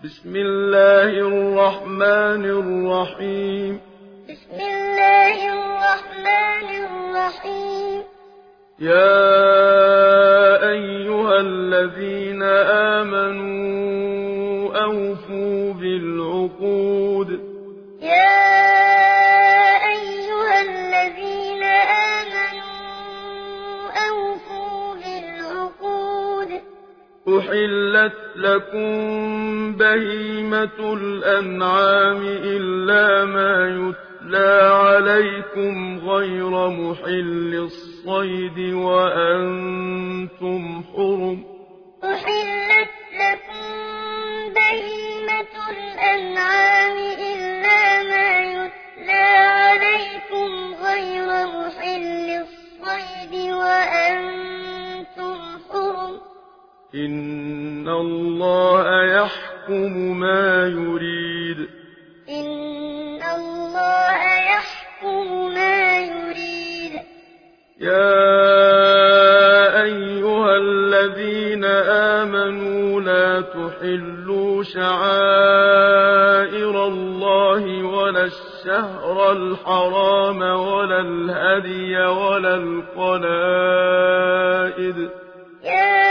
بسم الله الرحمن الرحيم بسم الله الرحمن الرحيم يا أيها الذين آمنوا أوفوا بالعقود يا أيها الذين آمنوا أوفوا بالعقود أحلت لكم بهيمة الأنعام إلا ما يتلى عليكم غير محل الصيد وأنتم حرم أحلت لكم بهيمة الأنعام إلا ما يتلى عليكم غير محل الصيد وأنتم حرم إن الله يحكم ما يريد إن الله يحكم ما يريد يا أيها الذين آمنوا لا تحلوا شعائر الله ولا الشهر الحرام ولا الهدي ولا القلائد يا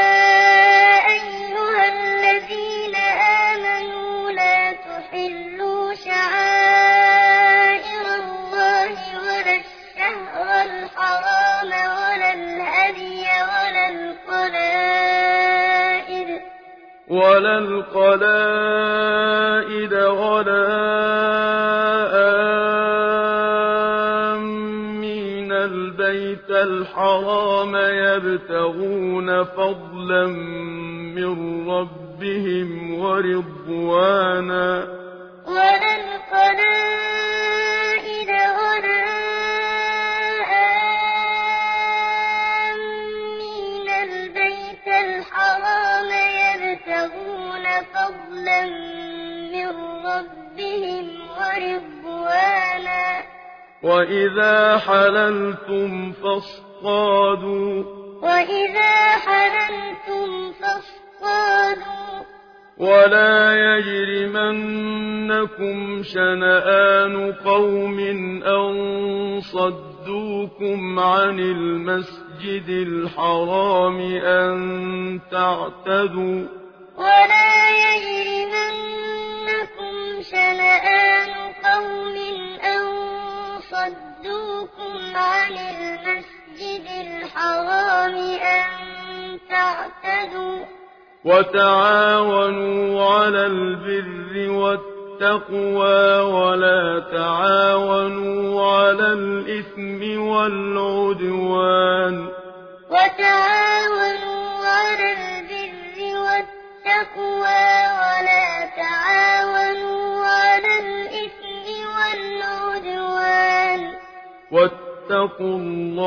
أيها الذين آمنوا لا تحلوا شعائر الله ولا الشهر الحرام ولا الهدي ولا آمين البيت الحرام يبتغون فضلا من ربهم ورضوانا ولا القلائد ولا آمين البيت الحرام يبتغون فضلا من ربهم ورضوانا وإذا حللتم فاصطادوا ولا يجرمنكم شنآن قوم أن صدوكم عن المسجد الحرام أن تعتدوا ولا يجرمنكم شنآن قوم أن صدوكم عن المسجد الحرام أن تعتدوا وتعاونوا على البر والتقوى ولا تعاونوا على الإثم والعدوان وتعاونوا على البر والتقوى ولا تعاونوا على الإثم والعدوان واتقوا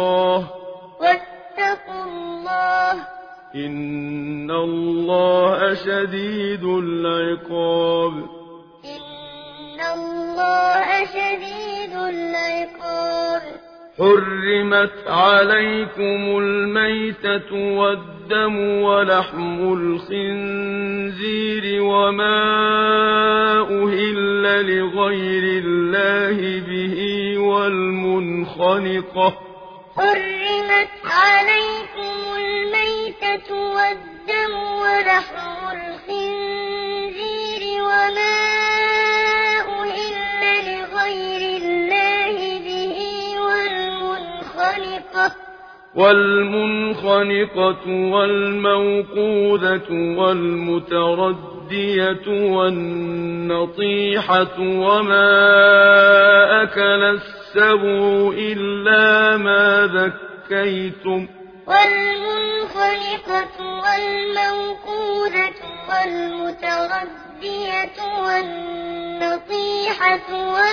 الله إن الله شديد العقاب إن الله شديد العقاب حرمت عليكم الميتة والدم ولحم الخنزير وما أهل لغير الله به حرمت عليكم الميتة والدم ولحم الخنزير وما أهل لغير الله به والمنخنقة والموقوذة والمتردية والنطيحة وما أكل السبع إلا ما ذكيتم والمنخنقة والموقوذة والمتردية والنطيحة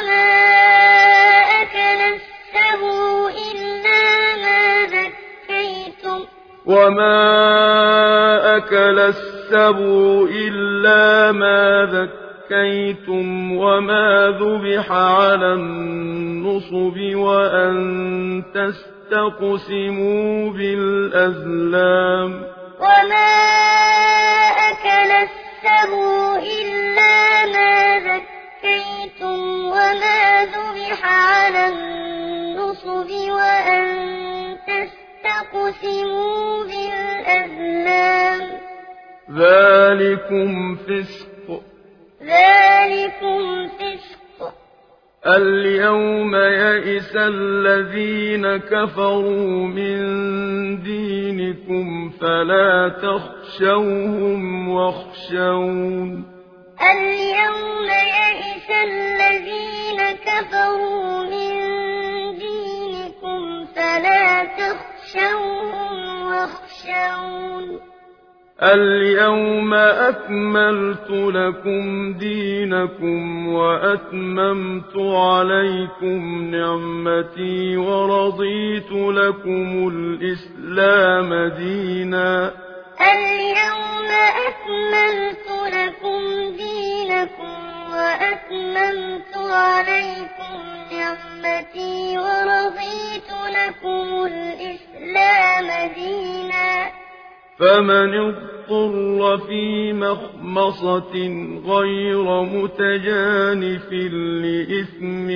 وما أكل السبع إلا ما ذكيتم وما ذبح على النصب وأن تستقسموا بالأزلام وما أكل السبع إلا واعتصموا بالأزلام ذلكم فسق اليوم يئس الذين كفروا من دينكم فلا تخشوهم واخشون اليوم يئس الذين كفروا من دينكم فلا تخشوهم واخشون اليوم أكملت لكم دينكم وأتممت عليكم نعمتي ورضيت لكم الإسلام دينا اليوم أكملت لكم دينكم وأتممت عليكم نعمتي ورضيت لكم الإسلام دينا فمن اضطر في مخمصة غير متجانف لإثم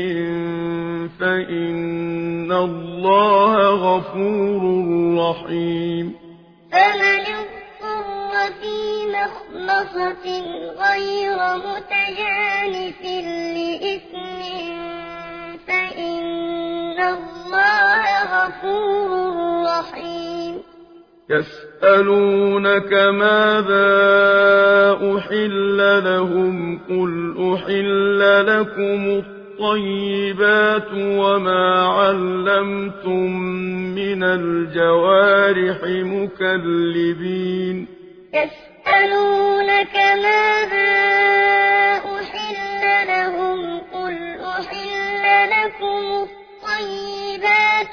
فإن الله غفور رحيم فمن اضطر في مخمصة غير متجانف لإثم فإن الله غفور رحيم يسألونك ماذا أحل لهم قل أحل لكم الطيبات وما علمتم من الجوارح مكلبين يسألونك ماذا أحل لهم قل أحل لكم الطيبات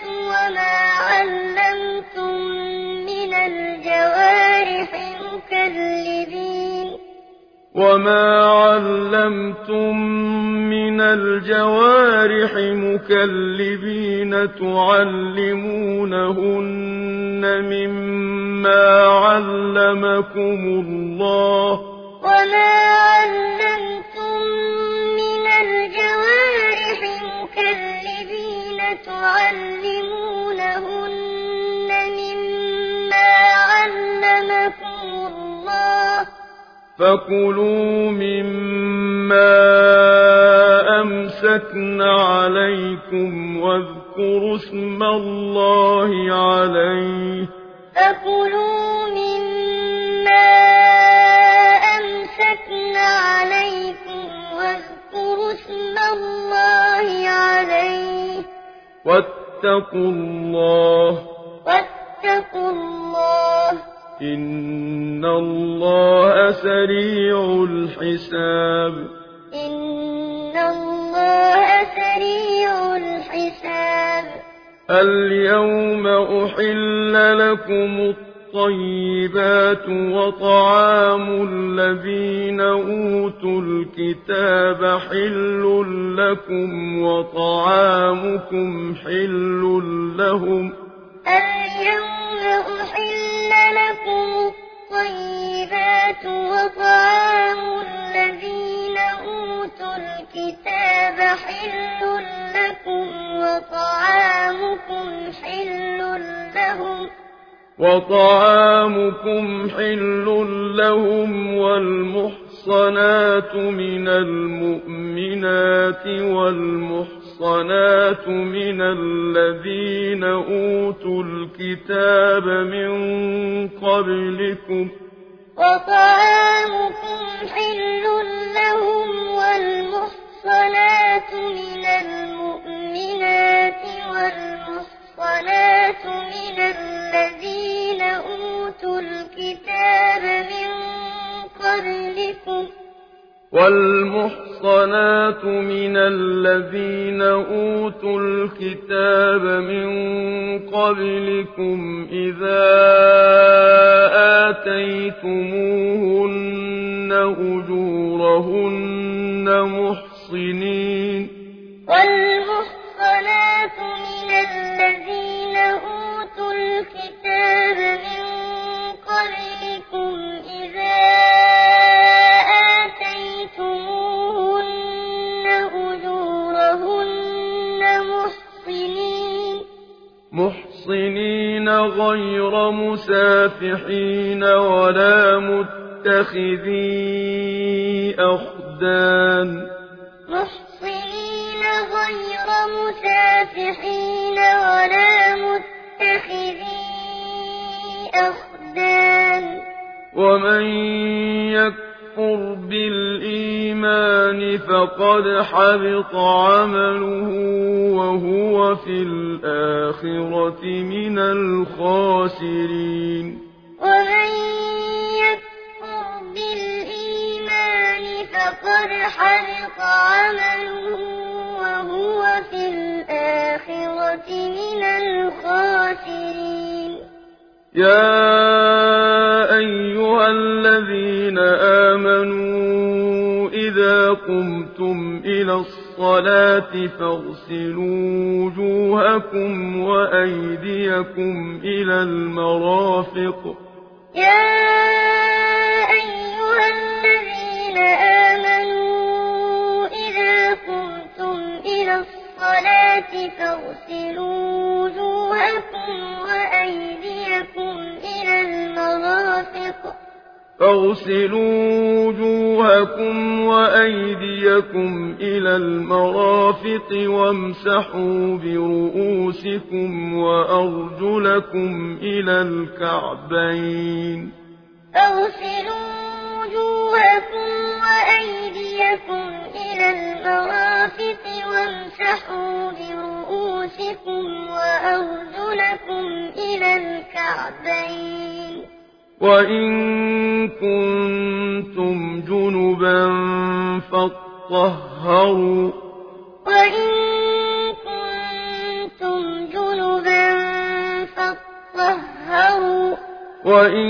وما علمتم من الجوارح مكلبين تعلمونهن مما علمكم الله وما علمتم من الجوارح مكلبين تعلمونهن مما علمكم الله فكلوا مما أمسكن عليكم واذكروا اسم الله عليه فكلوا مما أمسكن عليكم واذكروا اسم الله عليه واتقوا الله إن الله سريع الحساب إن الله سريع الحساب اليوم أحل لكم الطيبات وطعام الذين أوتوا الكتاب حل لكم وطعامكم حل لهم اليوم أحل لكم الطيبات وطعام الذين أوتوا الكتاب حل لكم وطعامكم حل لهم والمحصنات من المؤمنات والمحصنات من الذين أوتوا الكتاب من قبلكم وطعامكم حل لهم والمحصنات من المؤمنات والمحصنات من الذين أوتوا الكتاب من قبلكم والمحصنات من الذين أوتوا الكتاب من قبلكم إذا آتيتموهن أجورهن محصنين والمحصنات من الذين أوتوا الكتاب من قبلكم إذا آتيتموهن أجورهن محصنين غير مسافحين ولا متخذي أخدان غير مسافحين ولا متخذي أخدان ومن يكفر بالإيمان فقد حبط عمله وهو في الآخرة من الخاسرين ومن يكفر بالإيمان فقد حبط عمله وهو في الآخرة من الخاسرين يا أيها الذين آمنوا إذا قمتم إلى الصلاة فاغسلوا وجوهكم وأيديكم إلى المرافق يا أيها الذين آمنوا إذا قمتم إلى الصلاة فاغسلوا وجوهكم وأيديكم إلى المرافق وامسحوا برؤوسكم وأرجلكم إلى الكعبين فاغسلوا وجوهكم وأيديكم إلى المرافق وامسحوا برؤوسكم وأرجلكم إلى الكعبين وإن كنتم جنبا فاطهروا وإن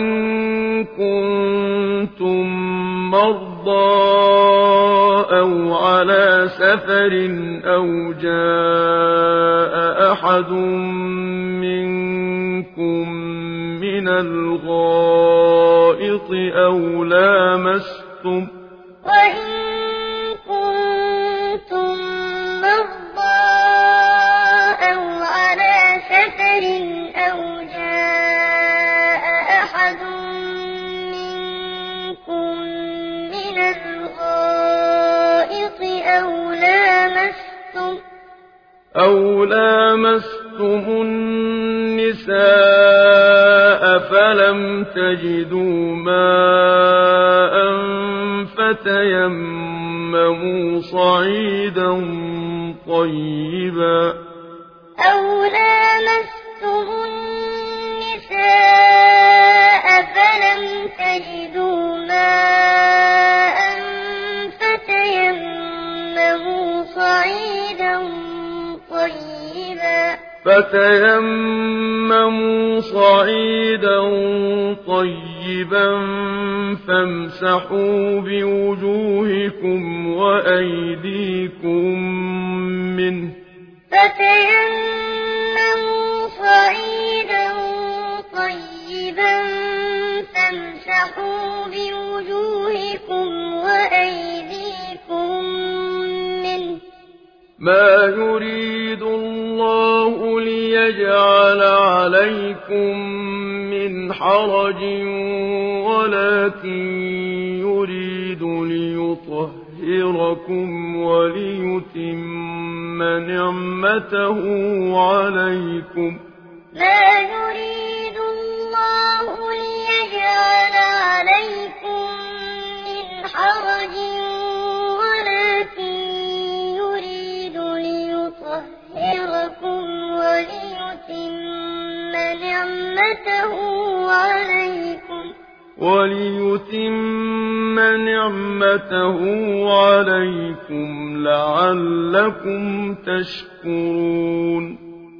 كنتم مرضى أو على سفر أو جاء أحد منكم من الغائط أو لامستم النساء فلم تجدوا ماء فتيمموا صعيدا طيبا فامسحوا بوجوهكم وأيديكم منه ما يريد الله ليجعل عليكم من حرج ولكن يريد ليطهركم وليتم نعمته عليكم ما يريد الله ليجعل عليكم من حرج ولكن يريد ليطهركم وليتم نعمته عليكم لعلكم تشكرون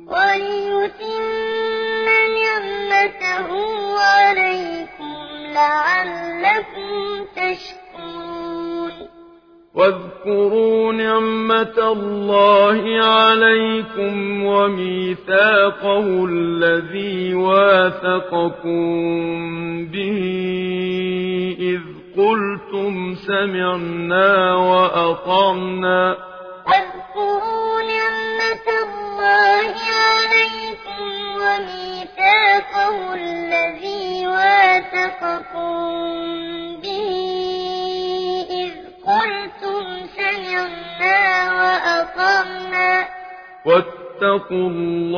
واذكروا نعمة الله عليكم وميثاقه الذي واثقكم به إذ قلتم سمعنا وأطعنا واذكروا نعمة الله عليكم وميثاقه ميثاقه الذي واثقكم به إذ قلتم سمعنا وأطعنا واتقوا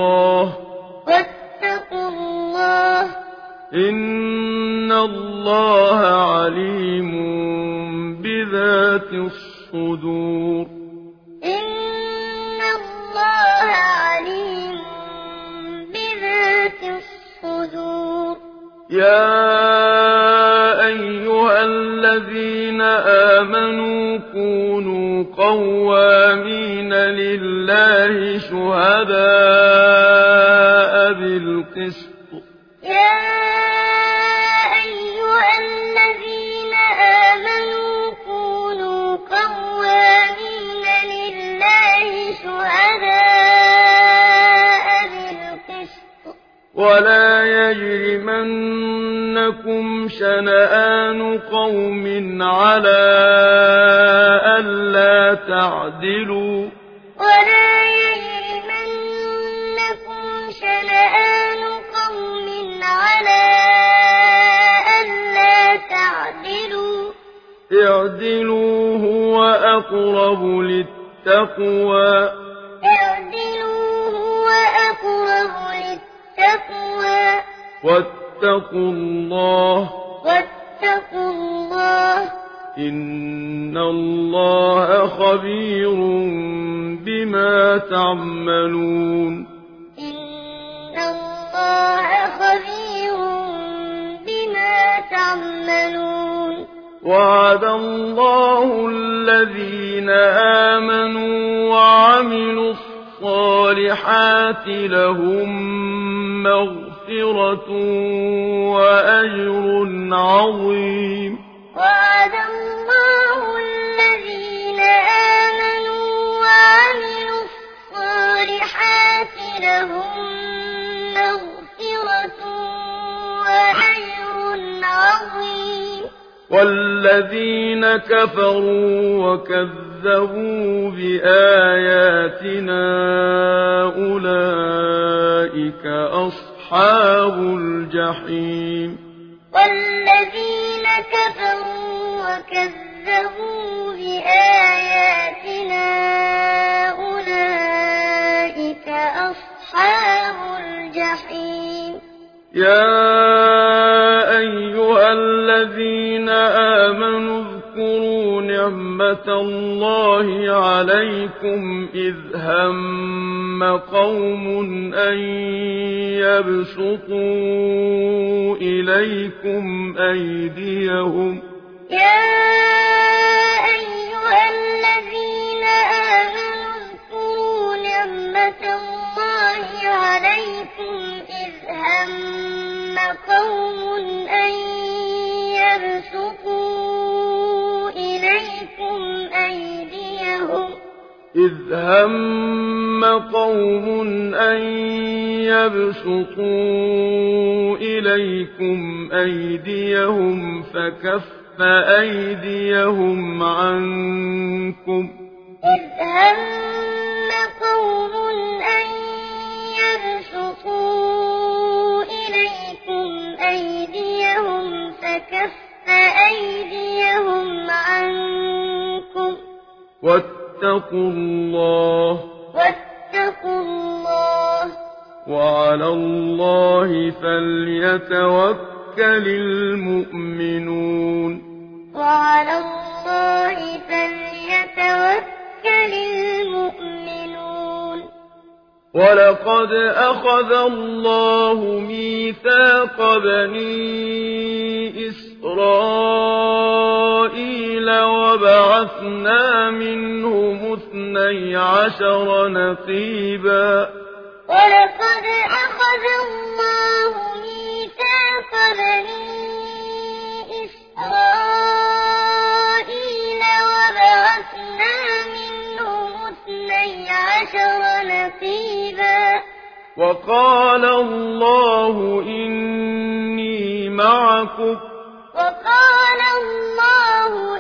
الله إن الله عليم بذات الصدور إن الله عليم بذات الصدور يا أيها الذين آمنوا كونوا قوامين لله شهداء بالقسط يا أيها الذين آمنوا كونوا قوامين لله شهداء بالقسط ولا يجرمنكم شنآن قوم على ألا تعدلوا ولا يجرمنكم شنآن قوم على ألا تعدلوا اعدلوا هو أقرب للتقوى اعدلوا هو أقرب للتقوى واتقوا الله إن الله خبير بما تعملون إن الله خبير بما تعملون وعد الله الذين آمنوا وعملوا الصالحات لهم مغفرة وأجر عظيم وعد الله الذين آمنوا وعملوا الصالحات لهم مغفرة وأجر عظيم والذين كفروا وكذبوا بآياتنا أولئك أصحاب الجحيم والذين كفروا وكذبوا بآياتنا أولئك أصحاب الجحيم يا أيها الذين آمنوا اذكروا نعمة الله عليكم إذ هم قوم أن يبسطوا إليكم أيديهم يا أيها الذين آمنوا اذكروا نعمة الله عليكم إذ هم قوم أن يبسطوا إليكم أيديهم إذ هم قوم أن يبسطوا إليكم أيديهم فكف أيديهم عنكم إذ هم قوم أن يبسطوا إليكم أيديهم فكف أيديهم عنكم واتقوا الله وعلى الله فليتوكل المؤمنون وعلى الله فليتوكل المؤمنون ولقد أخذ الله ميثاق بني إسرائيل وبعثنا منهم 12 نقيبا ولقد أخذ الله ميثاق بني إسرائيل وبعثنا منهم 12 نقيبا وقال الله إني معكم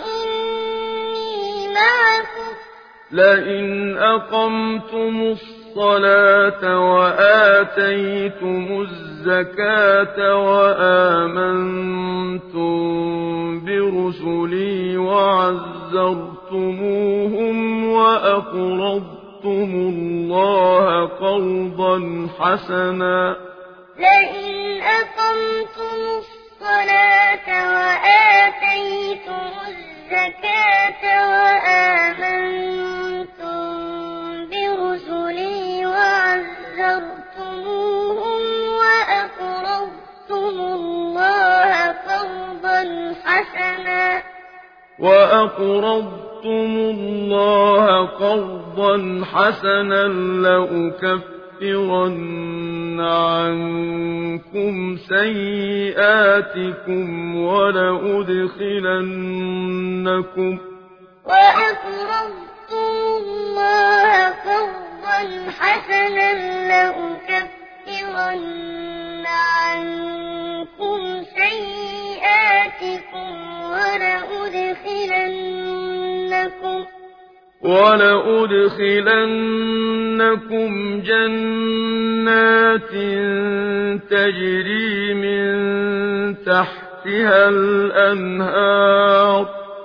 لئن أقمتم الصلاة وآتيتم الزكاة وآمنتم برسلي وعزرتموهم وأقرضتم الله قرضا حسنا لئن أقمتم الصلاة وآتيتم الزكاة وآمنتم برسلي وعزرتموهم وأقرضتم الله قرضا حسنا لأكفرن عنكم سيئاتكم ولأدخلنكم ولأدخلنكم جنات تجري من تحتها الأنهار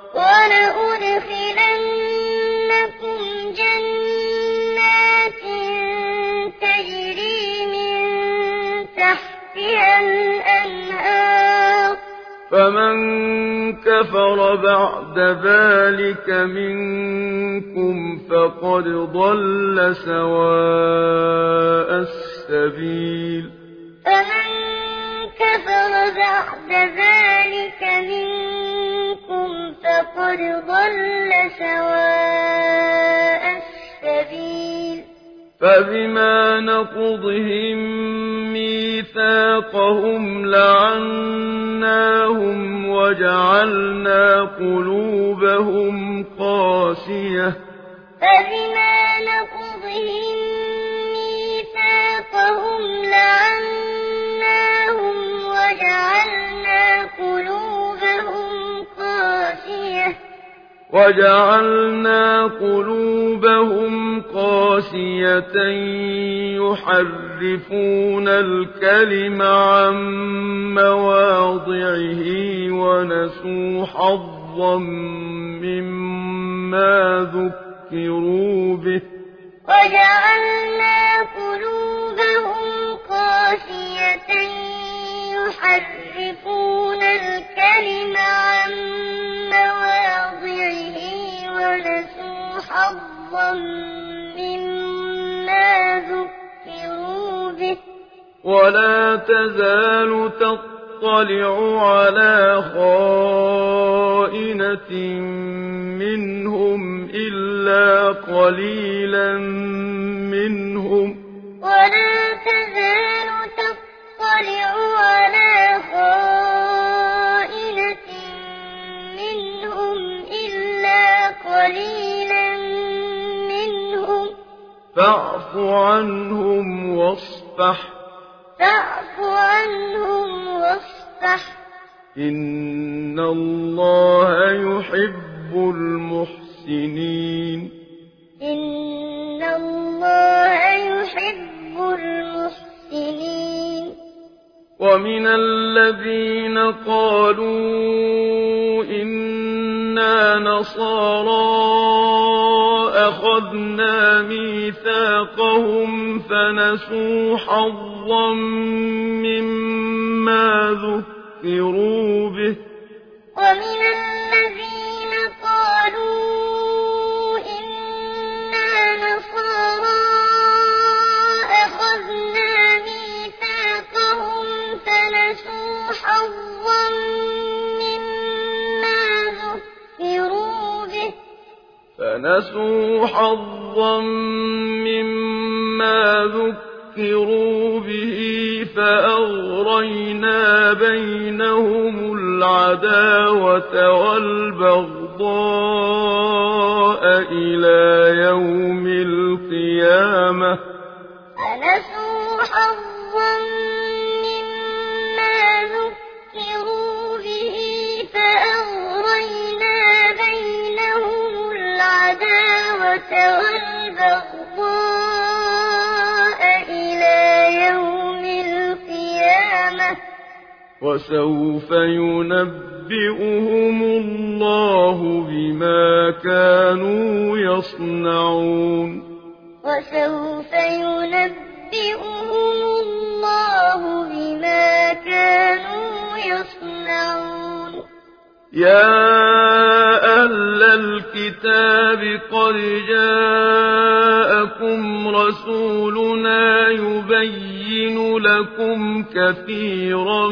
فمن كفر بعد ذلك منكم فقد ضل سواء السبيل فبما نقضهم ميثاقهم لعناهم وجعلنا قلوبهم قاسية يحرفون الكلم عن مواضعه ونسوا حظا مما ذكروا به يحرفون الكلم عن مواضعه ونسوا حظا مما ذكروا به ولا تزال تطلع على خائنة منهم إلا قليلا منهم فاعف عنهم واصفح إن الله يحب المحسنين ومن الذين قالوا إنا نصارى أخذنا ميثاقهم فنسوا حظا مما ذكروا به فأغرينا بينهم العداوة والبغضاء إلى يوم القيامة وسوف ينبئهم الله بما كانوا يصنعون وسوف ينبئهم الله بما كانوا يصنعون يا أهل الكتاب قد جاءكم رسولنا يبين لكم كثيرا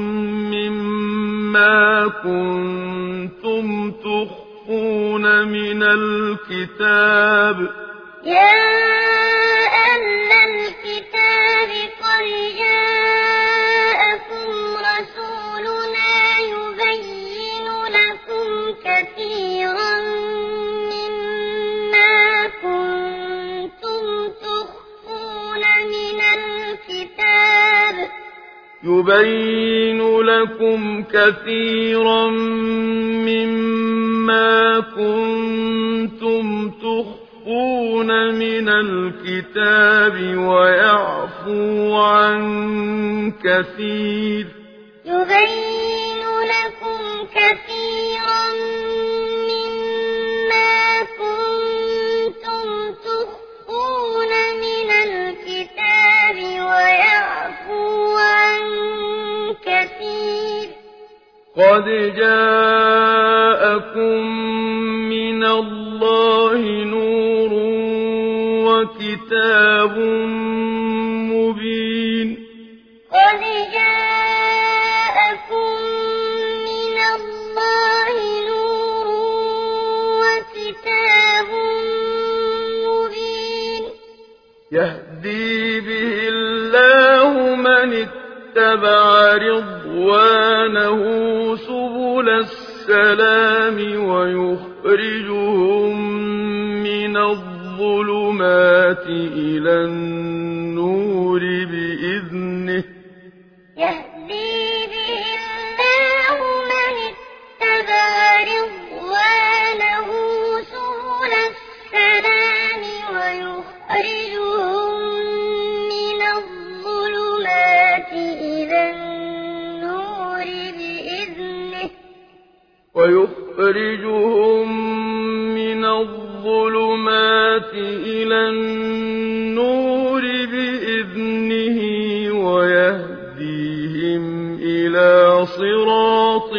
مما كنتم تخفون من الكتاب يا أهل الكتاب قد جاءكم رسولنا يبين لكم كثيرا مما كنتم تخفون من الكتاب يبين لكم كثيرا مما كنتم تخفون من الكتاب ويعفو عن كثير يبين لكم كثيرا مما كنتم تخفون من الكتاب ويعفو عن كثير قد جاءكم من الله نور وكتاب مبين قد جاءكم من الله نور وكتاب مبين يهدي به الله من اتبع رضوانه سبل السلام ويخرجهم من الظلمات إلى النور بإذنه يهدي به الله من اتبع رضوانه سبل السلام ويخرجهم من الظلمات إلى النور بإذنه ويخرجهم من الظلمات إلى النور بإذنه ويهديهم إلى صراط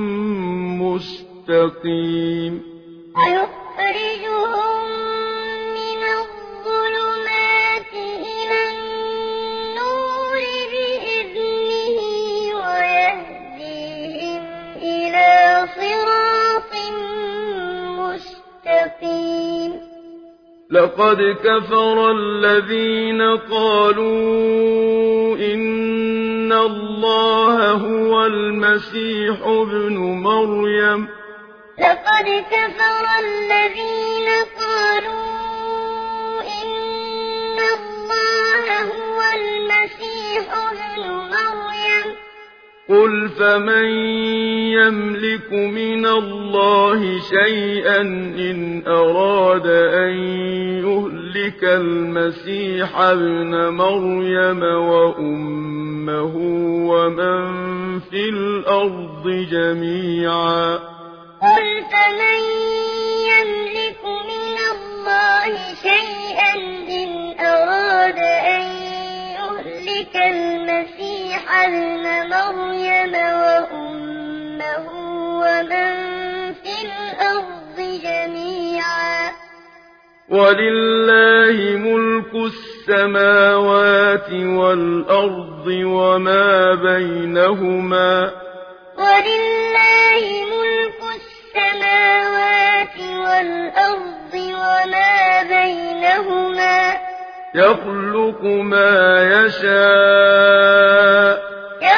مستقيم ويخرجهم من الظلمات إلى النور بإذنه ويهديهم إلى صراط مستقيم لقد كفر الذين قالوا إن الله هو المسيح ابن مريم لقد كفر الذين قالوا إن الله هو المسيح ابن مريم قل فمن يملك من الله شيئا إن أراد أن يهلك المسيح ابن مريم وأمه ومن في الأرض جميعا قل فمن يملك من الله شيئا إن أراد أن يهلك المسيح ابن مريم وأمه ومن في الأرض جميعا ولله ملك السماوات والأرض وما بينهما ولله ملك السماوات والأرض وما بينهما يخلق ما يشاء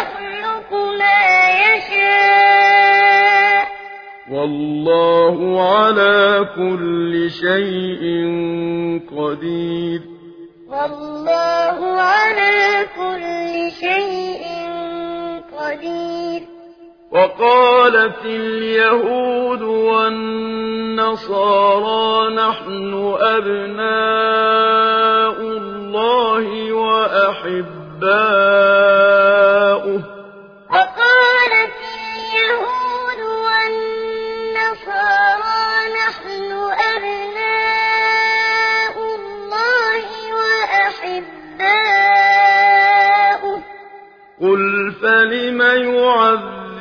والله على كل شيء قدير والله على كل شيء قدير وقالت اليهود والنصارى نحن أبناء الله وأحباؤه وقالت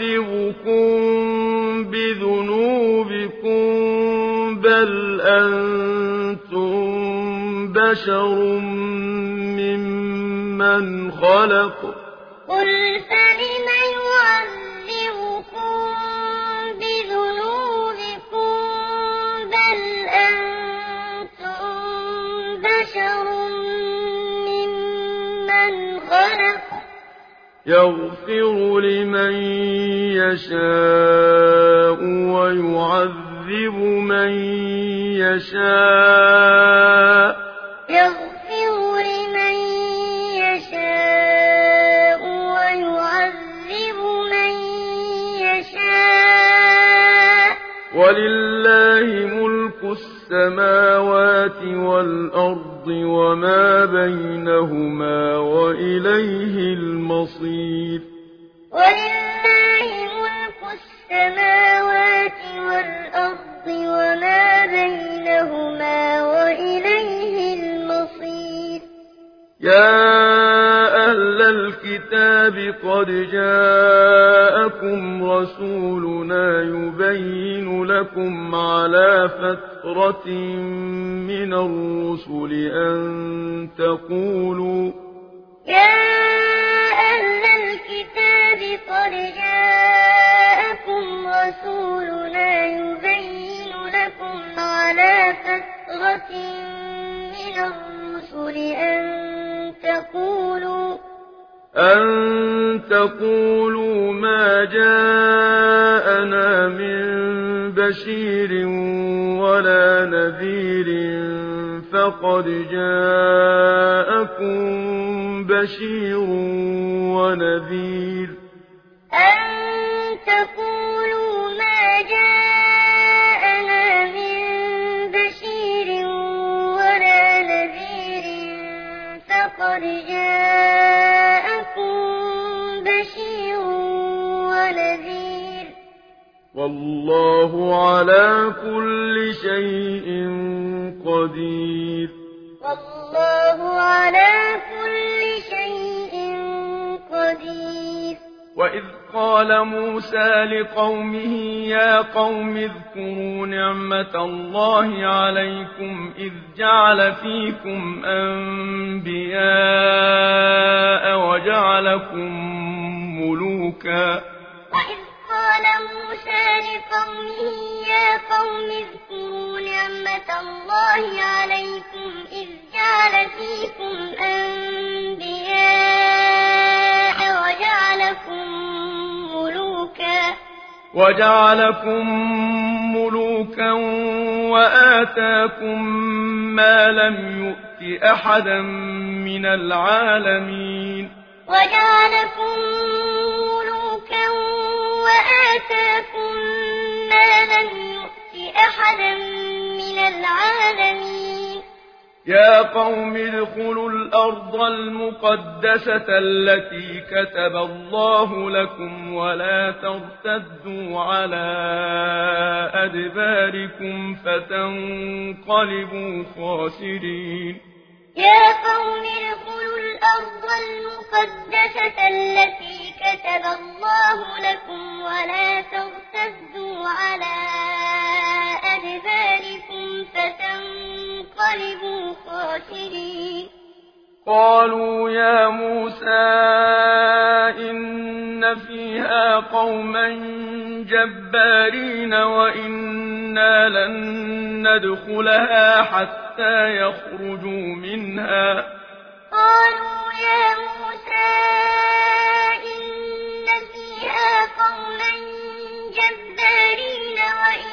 يعذبكم بذنوبكم بل أنتم بشر ممن خلق قل فلم يعذبكم بذنوبكم بل أنتم بشر ممن خلق يغفر لمن يشاء ويعذب من يشاء يغفر لمن يشاء ويعذب من يشاء ولله ملك السماوات والأرض وما بينهما وإليه المصير ولله ملك السماوات والأرض وما بينهما وإليه المصير يا أهل الكتاب قد جاءكم رسولنا يبين لكم على فترة من الرسل أن تقولوا يا أهل الكتاب قد جاءكم رسولنا يبين لكم على فترة من الرسل أن تقولوا ما جاءنا من بشير ولا نذير فقد جاءكم بشير ونذير أن تقولوا ما جاءنا من بشير ولا نذير فقد جاءكم بشير ونذير والله على كل شيء قدير والله على كل شيء قدير وإذ قال موسى لقومه يا قوم اذكروا نعمة الله عليكم إذ جعل فيكم أنبياء وجعلكم ملوكا وإذ قال موسى لقومه يا قوم اذكروا نعمة الله عليكم إذ جعل فيكم أنبياء وجعلكم ملوكا وآتاكم ما لم يؤت أحدا من العالمين وجعلكم ملوكا وآتاكم ما لم يؤت أحدا من العالمين يا قوم ادخلوا الأرض المقدسة التي كتب الله لكم ولا ترتدوا على أدباركم فتنقلبوا خاسرين يا قوم ادخلوا الأرض المقدسة التي كتب الله لكم ولا ترتدوا على أدباركم فتنقلبوا خاسرين قالوا يا موسى إن فيها قوما جبارين وإنا لن ندخلها حتى يخرجوا منها قالوا يا موسى إن فيها قوما جبارين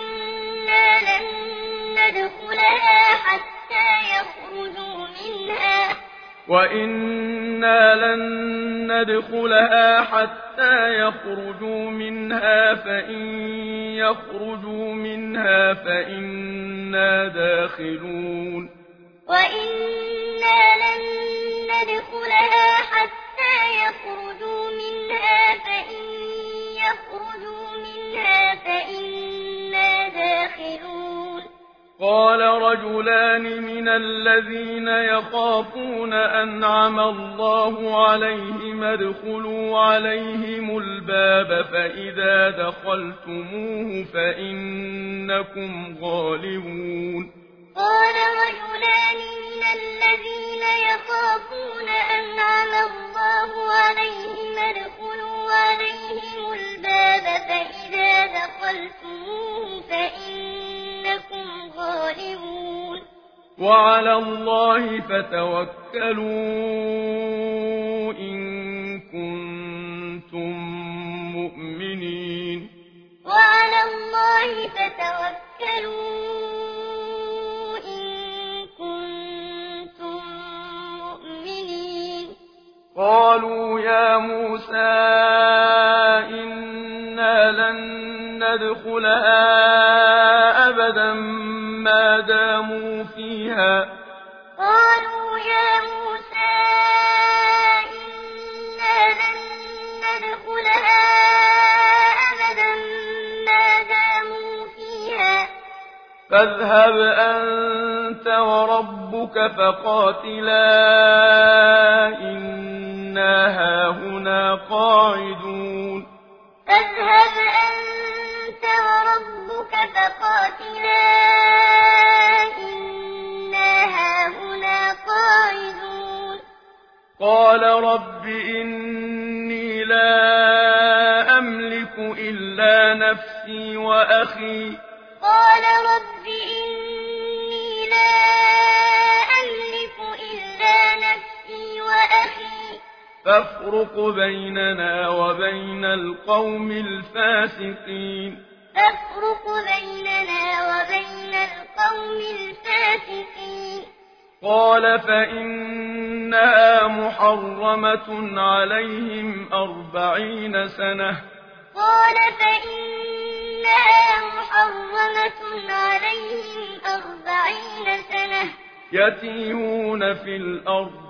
وإنا لن ندخلها حتى يخرجوا منها فإن يخرجوا منها فإنا داخلون وإنا لن ندخلها حتى يخرجوا منها فإن يخرجوا منها فإنا داخلون قال رجلان من الذين يخافون أنعم الله عليهم ادخلوا عليهم الباب فإذا دخلتموه فإنكم غالبون قال رجلان من الذين يخافون أنعم الله عليهم ادخلوا عليهم الباب فإذا دخلتموه فإنكم غالبون وعلى الله فتوكلوا إن كنتم مؤمنين وعلى الله فتوكلوا إن كنتم مؤمنين قالوا يا موسى إنا لن ندخلها أبدا ما داموا فيها قالوا يا موسى إنا لن ندخلها أبدا ما داموا فيها فاذهب أنت وربك فقاتلا إنا هاهنا قاعدون فاذهب أنت وربك فقاتلا إنا هاهنا قاعدون قال رب إني لا أملك إلا نفسي وأخي قال رب إني لا أملك إلا نفسي وأخي فافرق بيننا وبين القوم الفاسقين فافرق بيننا وبين القوم الفاسقين قال فإنها محرمة عليهم 40 سنة قال فإنها محرمة عليهم 40 سنة يتيهون في الأرض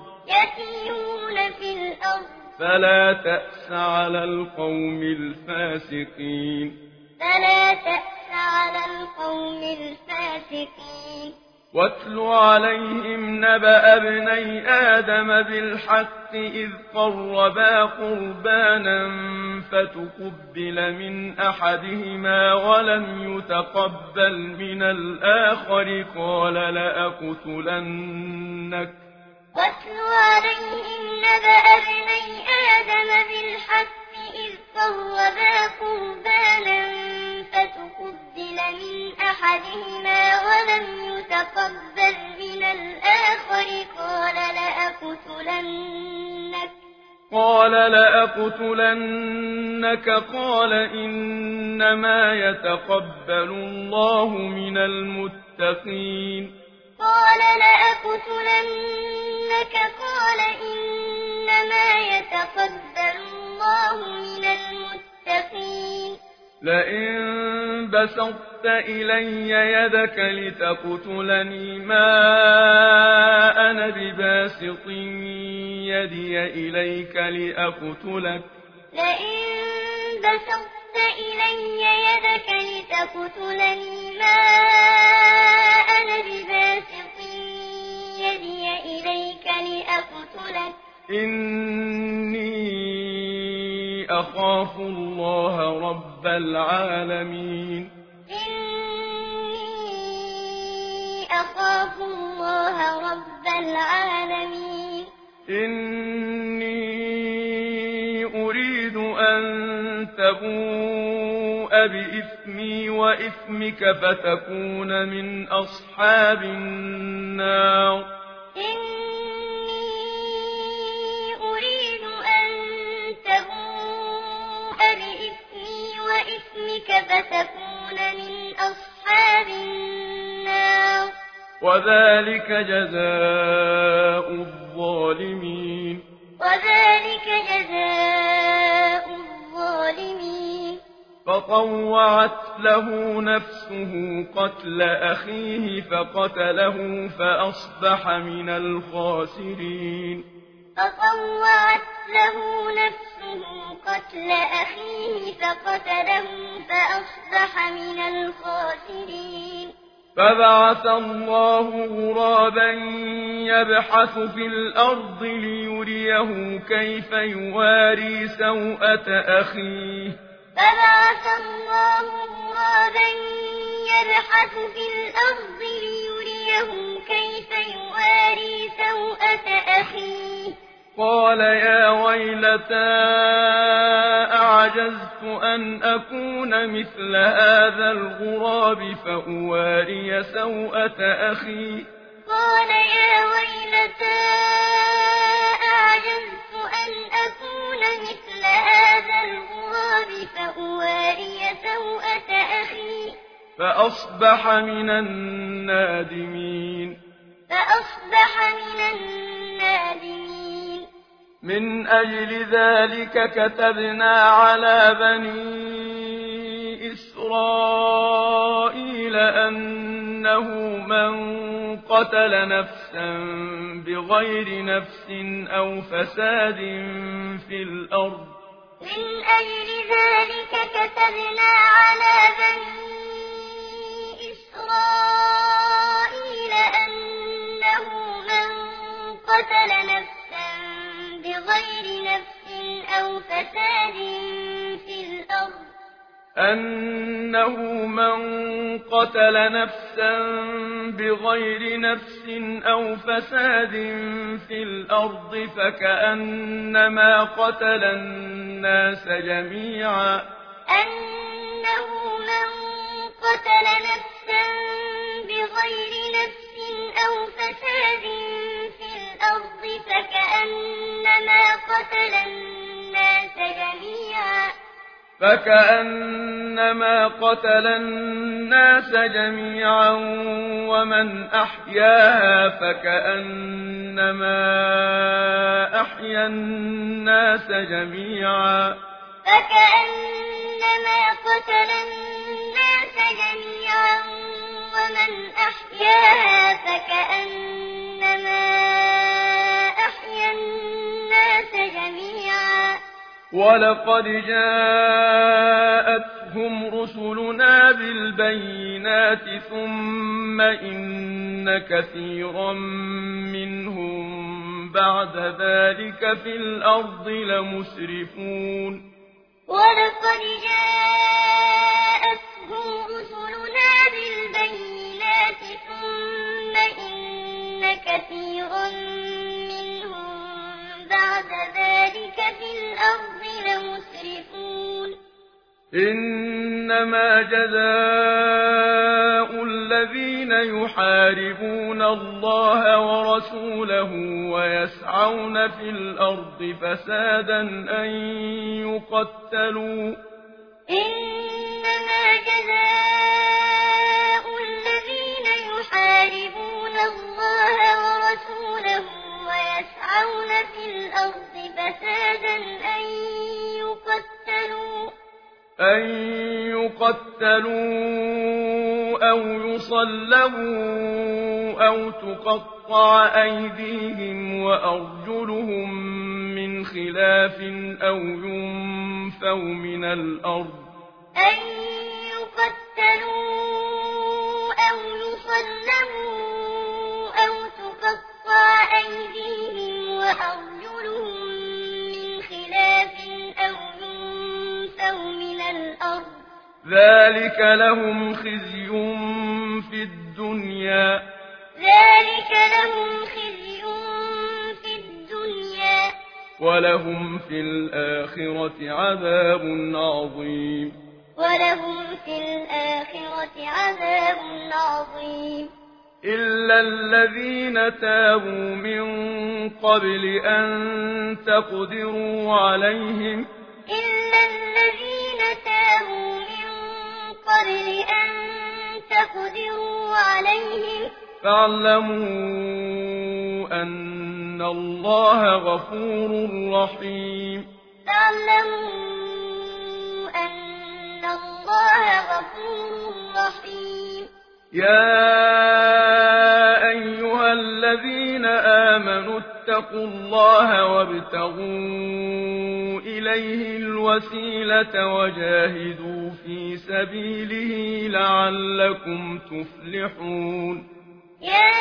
فلا تأس على القوم الفاسقين فلا تأس على القوم الفاسقين واتل عليهم نبأ ابني آدم بالحق إذ قربا قربانا فتقبل من أحدهما ولم يتقبل من الآخر قال لأقتلنك واتل عليهم نبأ ابني آدم بالحق إذ قربا قربانا فتقبل من أحدهما ولم يتقبل من الآخر قال لأقتلنك قال إنما يتقبل الله من المتقين قال لأقتلنك قال إنما يتقبل الله من المتقين لئن بسطت إلي يدك لتقتلني ما أنا بباسط يدي إليك لأقتلك لئن بسطت إلي يدك لتقتلني ما أنا بباسط يدي إليك لأقتلك إني أخاف الله رب العالمين إني أخاف الله رب العالمين إني أريد أن تبوء بإثمي وإثمك فتكون من أصحاب النار إني أريد أن تبوء بإثمي وإثمك فتكون من أصحاب النار وذلك جزاء الظالمين وذلك جزاء الظالمين فطوعت له نفسه قتل أخيه فقتله فأصبح من الخاسرين فطوعت له نفسه قتل أخيه فقتله فأصبح من الخاسرين فبعث الله غرابا يبحث في الأرض ليريه كيف يواري سوءة أخيه فبعث الله غرابا يبحث في الأرض ليريه كيف يواري سوءة أخيه قال يا ويلتى أعجزت أن أكون مثل هذا الغراب فأواري سوءة أخي قال يا ويلتى أعجزت أن أكون مثل هذا الغراب فأواري سوءة أخي فأصبح من النادمين من أجل ذلك كتبنا على بني إسرائيل أنه من قتل نفسا بغير نفس أو فساد في الأرض من أجل ذلك كتبنا على بني إسرائيل أنه من قتل نفسا بغير نفس أو فساد في الأرض أنه من قتل نفسا بغير نفس أو فساد في الأرض فكأنما قتل الناس جميعا أنه من قتل نفسا بغير نفس أو فساد في الأرض فكأنما قتل الناس جميعا ومن أحياها فكأنما أحيا الناس جميعا ومن أحياها فكأنما أحيا الناس جميعا ولقد جاءتهم رسلنا بالبينات ثم إن كثيرا منهم بعد ذلك في الأرض لمسرفون ولقد جاءتهم رسلنا بالبينات ثم إن كثيرا منهم بعد ذلك في الأرض لمسرفون إنما جزاء الذين يحاربون الله ورسوله ويسعون في الأرض فسادا أن يقتلوا إنما جزاء الذين يحاربون الله ورسوله ويسعون في الأرض فسادا أن يقتلوا أو يصلبوا أو تقطع أيديهم وأرجلهم من خلاف أو ينفوا من الأرض أن يقتلوا أو يصلبوا أو تقطع أيديهم وأرجلهم من خلاف أو ينفوا من الأرض ذلك لهم خزي في الدنيا ولهم في الآخرة عذاب عظيم إلا الذين تابوا من قبل أن تقدروا عليهم فاعلموا أن الله غفور رحيم يا أيها الذين آمنوا اتقوا الله وابتغوا إليه الوسيلة وجاهدوا في سبيله لعلكم تفلحون يا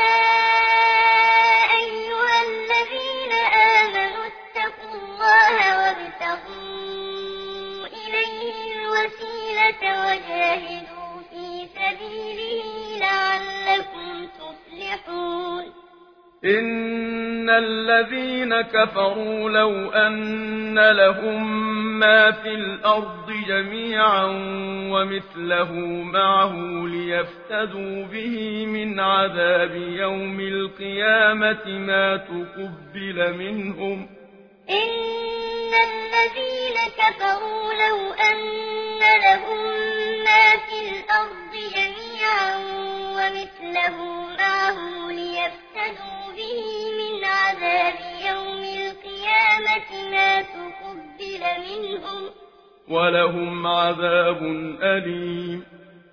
أيها الذين آمنوا اتقوا الله وابتغوا إليه الوسيلة وجاهدوا في سبيله لعلكم تفلحون إن الذين كفروا لو أن لهم ما في الأرض جميعا ومثله معه ليفتدوا به من عذاب يوم القيامة ما تقبل منهم إن الذين كفروا لو أن لهم ما في الأرض جميعا ومثله معه ليفتدوا به من عذاب يوم القيامة ما تقبل منهم ولهم عذاب أليم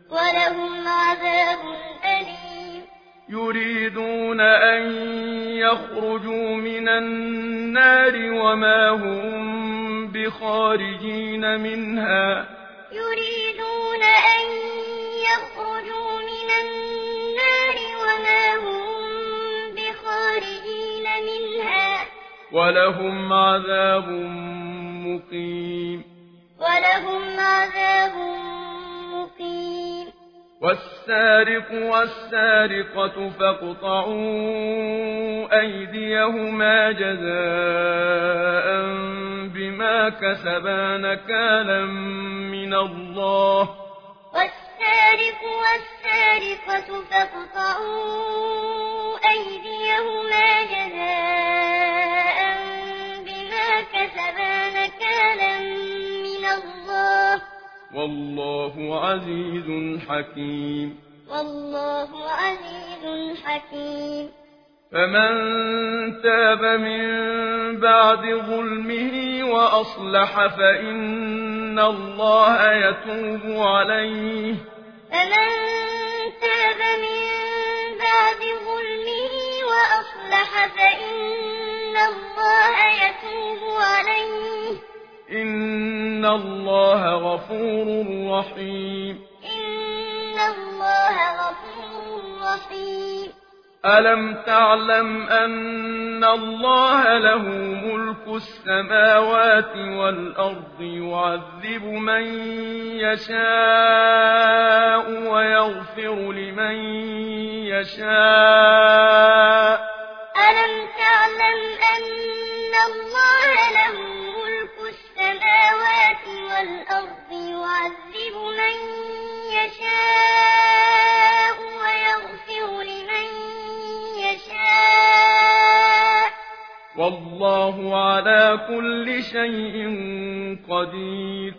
يريدون أن يخرجوا من النار وما هم بخارجين منها يريدون أن يخرجوا من النار وما هم بخارجين منها ولهم عذاب مقيم والسارق والسارقة فاقطعوا أيديهما جزاء بما كسبا نكالا من الله والسارق والسارقة فاقطعوا أيديهما جزاء بما كسبا نكالا من الله والله عزيز حكيم فمن تاب من بعد ظلمه وأصلح فإن الله يتوب عليه فمن تاب من بعد ظلمه وأصلح فإن الله يتوب عليه إن الله غفور رحيم ألم تعلم أن الله له ملك السماوات والأرض يعذب من يشاء ويغفر لمن يشاء ألم تعلم أن الله له ملك السماوات والأرض يعذب من يشاء ويغفر لمن يشاء والله على كل شيء قدير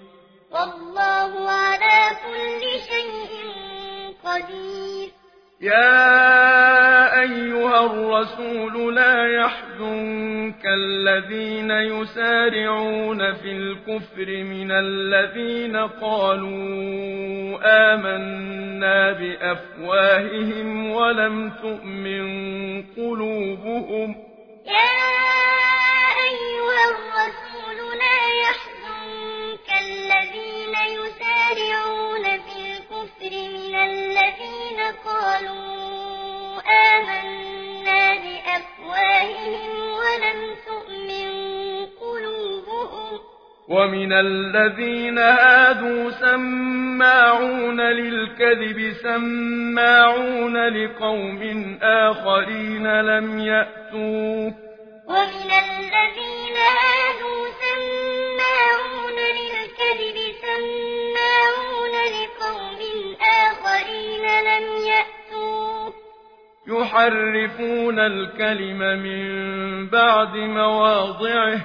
يا أيها الرسول لا يحزنك الذين يسارعون في الكفر من الذين قالوا آمنا بأفواههم ولم تؤمن قلوبهم يا أيها الرسول لا يحزنك الذين يسارعون في الكفر من الذين قالوا آمنا بأفواههم ولم تؤمن قلوبهم ومن الذين هادوا سماعون للكذب سماعون لقوم آخرين لم يأتوك ومن الذين هادوا سماعون للكذب سماعون لقوم آخرين لم يأتوك يحرفون الكلم من بعد مواضعه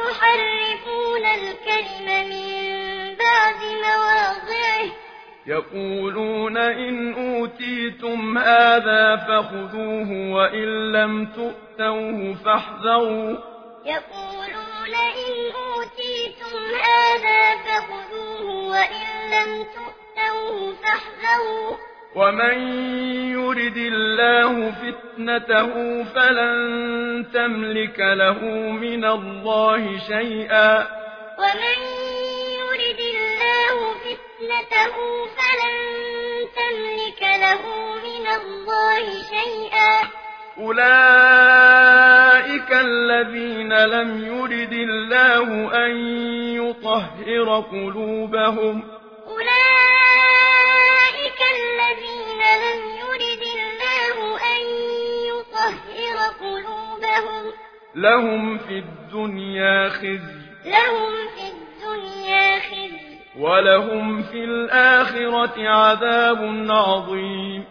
يقولون إن أوتيتم هذا فخذوه وإن لم تؤتوه فاحذروا ومن يرد الله فتنته فلن تملك له من الله شيئا فتنته فلن تملك له من الله شيئا أولئك الذين لم يرد الله أن يطهر قلوبهم أولئك الذين لم يرد الله أن يطهر قلوبهم لهم في الدنيا خزي ولهم في الآخرة عذاب عظيم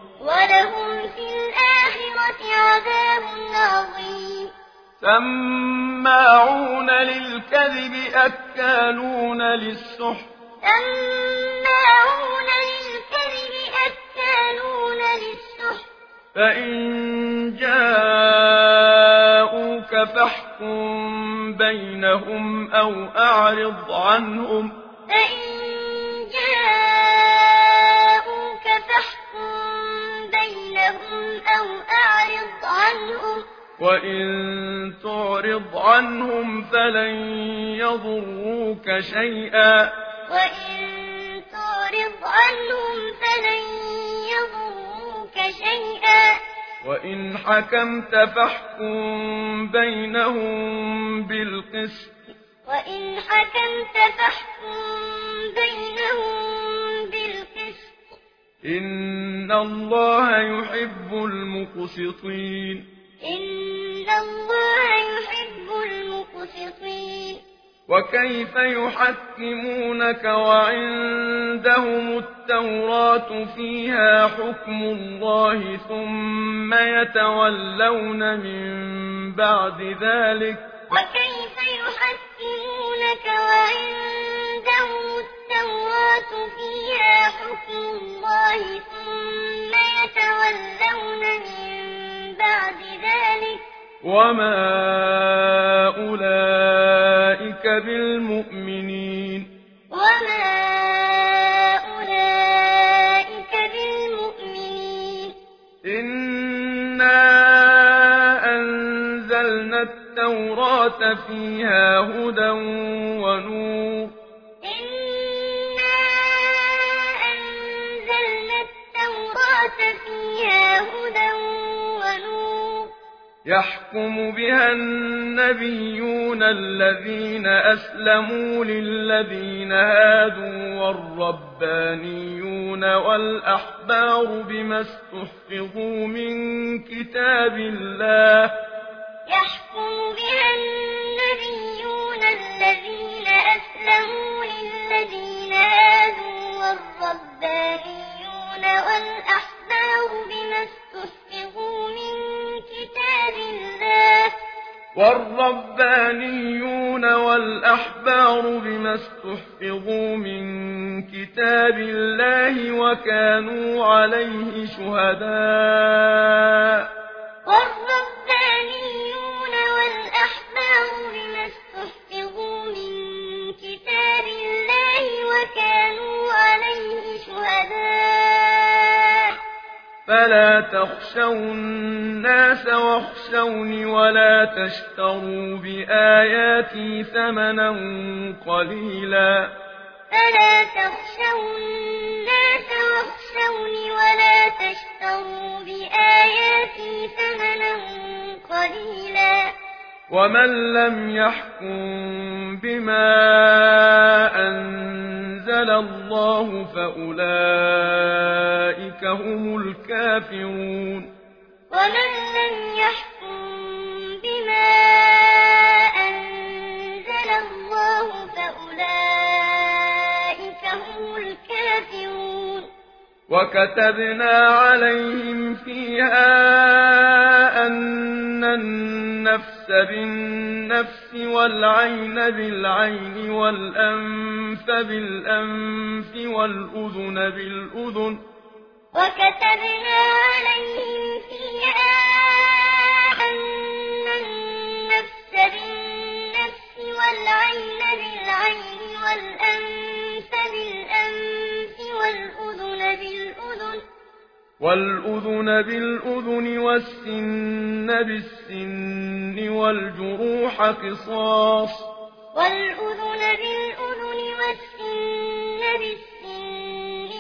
سماعون للكذب أكالون للسحت فإن جاءوك فاحكم بينهم أو أعرض عنهم وإن تعرض عنهم فلن يضروك شيئا وإن حكمت فاحكم بينهم بالقسط إن الله يحب المقسطين وكيف يحكمونك وعندهم التوراة فيها حكم الله ثم يتولون من بعد ذلك وكيف يحكمونك وعندهم التوراة فيها حكم الله ثم يتولون من بعد ذلك وما أولئك بالمؤمنين إنا أنزلنا التوراة فيها هدى ونور يحكم بها النبيون الذين أسلموا للذين هادوا والربانيون والأحبار بما استحفظوا من كتاب الله بما استحفظوا من كتاب الله وكانوا عليه شهداء فلا تخشوا الناس واخشوني ولا تشتروا بآياتي ثمنا قليلا ومن لم يحكم بما أنزل الله فأولئك هم الكافرون وكتبنا عليهم فيها أن النفس بالنفس والعين بالعين والأنف بالأنف والأذن بالأذن والأذن بالأذن والسن بالسن والجروح قصاص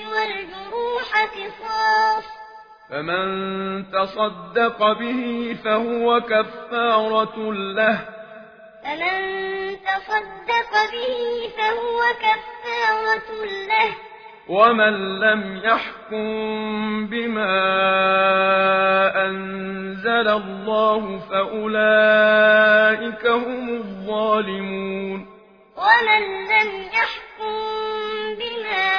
والجروح قصاص، فمن تصدق به فهو كفارة له، فمن تصدق به فهو كفارة له، ومن لم يحكم بما أنزل الله فأولئك هم الظالمون. ومن لم يحكم بما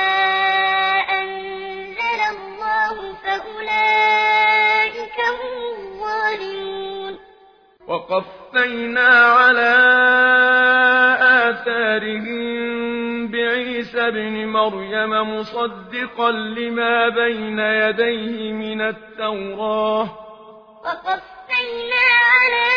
أنزل الله فأولئك هم الظالمون. وقفينا على آثارهم بعيسى ابن مريم مصدقا لما بين يديه من التوراة، وقفينا على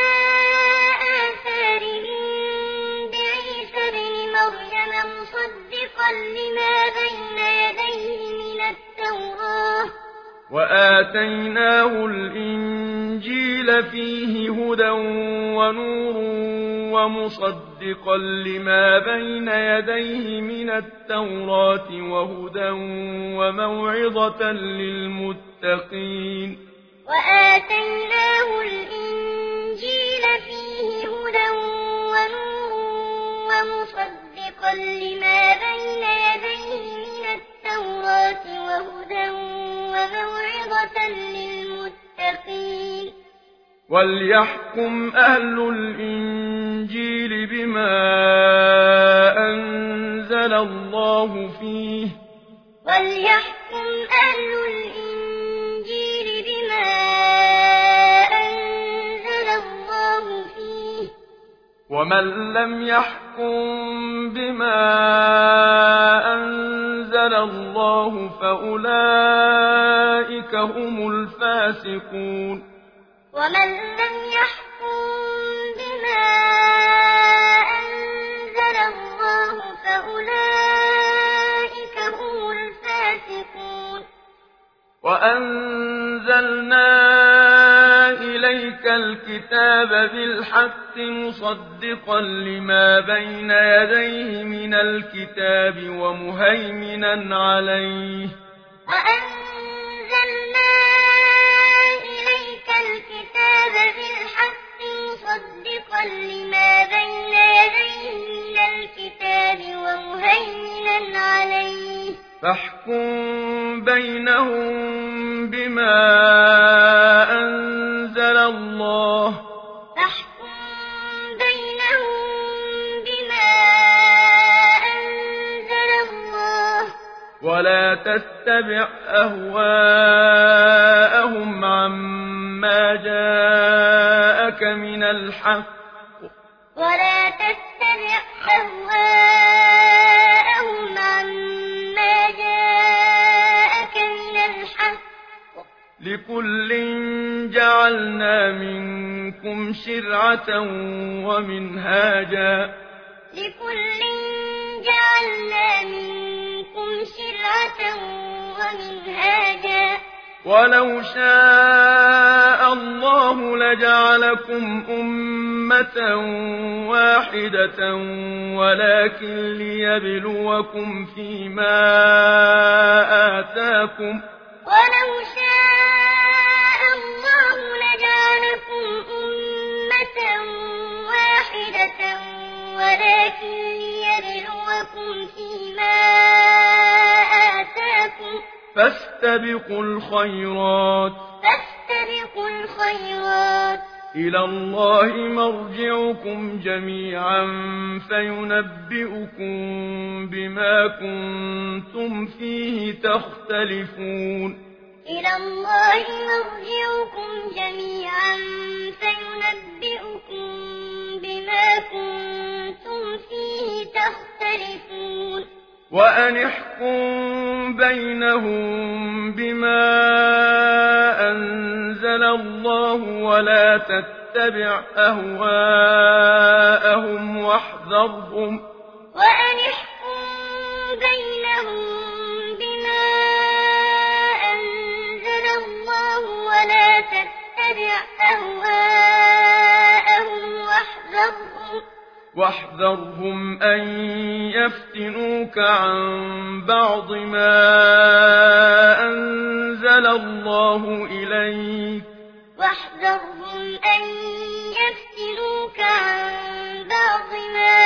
آثارهم بعيسى ابن مريم مصدقا لما بين يديه من التوراة، وآتيناه الإنجيل فيه هدى ونور ومصدقا لما بين يديه من التوراة وهدى وموعظة للمتقين. وآتيناه الإنجيل فيه هدى ونور ومصدقا لما بين يديه من التوراة وهدى وموعظة للمتقين. وليحكم أهل الإنجيل بما أنزل الله فيه، وليحكم أهل الإنجيل بما أنزل الله فيه، ومن لم يحكم بما أنزل الله فأولئك هم الفاسقون. ومن لم يحكم بما أنزل الله فأولئك هم الفاسقون. وأنزلنا إليك الكتاب بالحق مصدقا لما بين يديه من الكتاب ومهيمنا عليه، وأنزلنا إليك الكتاب بالحق مصدقا لما بين يديه من الكتاب ومهيمنا عليه، فاحكم بينهم بما أنزل الله، فاحكم بينهم بما أنزل الله، ولا تتبع أهواءهم عما جاءك من الحق، ولا تتبع أهواءهم عما جاءك من الحق، لكل جعلنا منكم شرعة ومنهاجا، لكل جعلنا منكم شرعة ومنهاجا، ولو شاء الله لجعلكم أمة واحدة ولكن ليبلوكم فيما آتاكم، ولو شاء الله لجعلكم أمة واحدة ولكن ليبلوكم فيما آتاكم، فاستبقوا الخيرات، فاستبقوا الخيرات، إلى الله مرجعكم جميعا فينبئكم بما كنتم فيه تختلفون. إلى الله مرجعكم جميعا فينبئكم بما كنتم فيه تختلفون. وأن احكم بينهم بما أنزل الله ولا تتبع أهواءهم واحذرهم، وأن احكم بينهم بما أنزل الله ولا تتبع أهواءهم واحذرهم أن يفتنوك عن بعض ما أنزل الله إليك واحذرهم أن يفتنوك عن بعض ما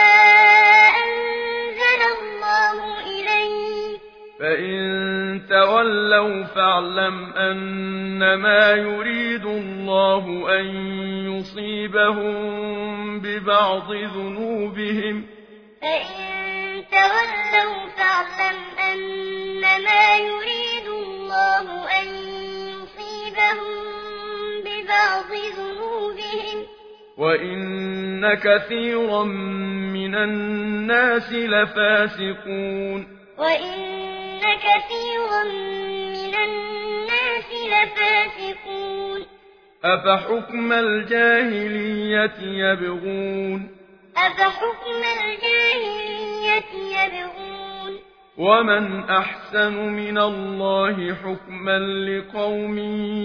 أنزل الله إليك فإن تولوا فاعلم أنما يريد الله أن يصيبهم ببعض ذنوبهم فإن تولوا فاعلم أنما يريد الله أن يصيبهم ببعض ذنوبهم وإن كثيرا من الناس لفاسقون وإن كثيرا من الناس لفاسقون أفحكم الجاهلية يبغون أفحكم الجاهلية يبغون ومن أحسن من الله حكما لقوم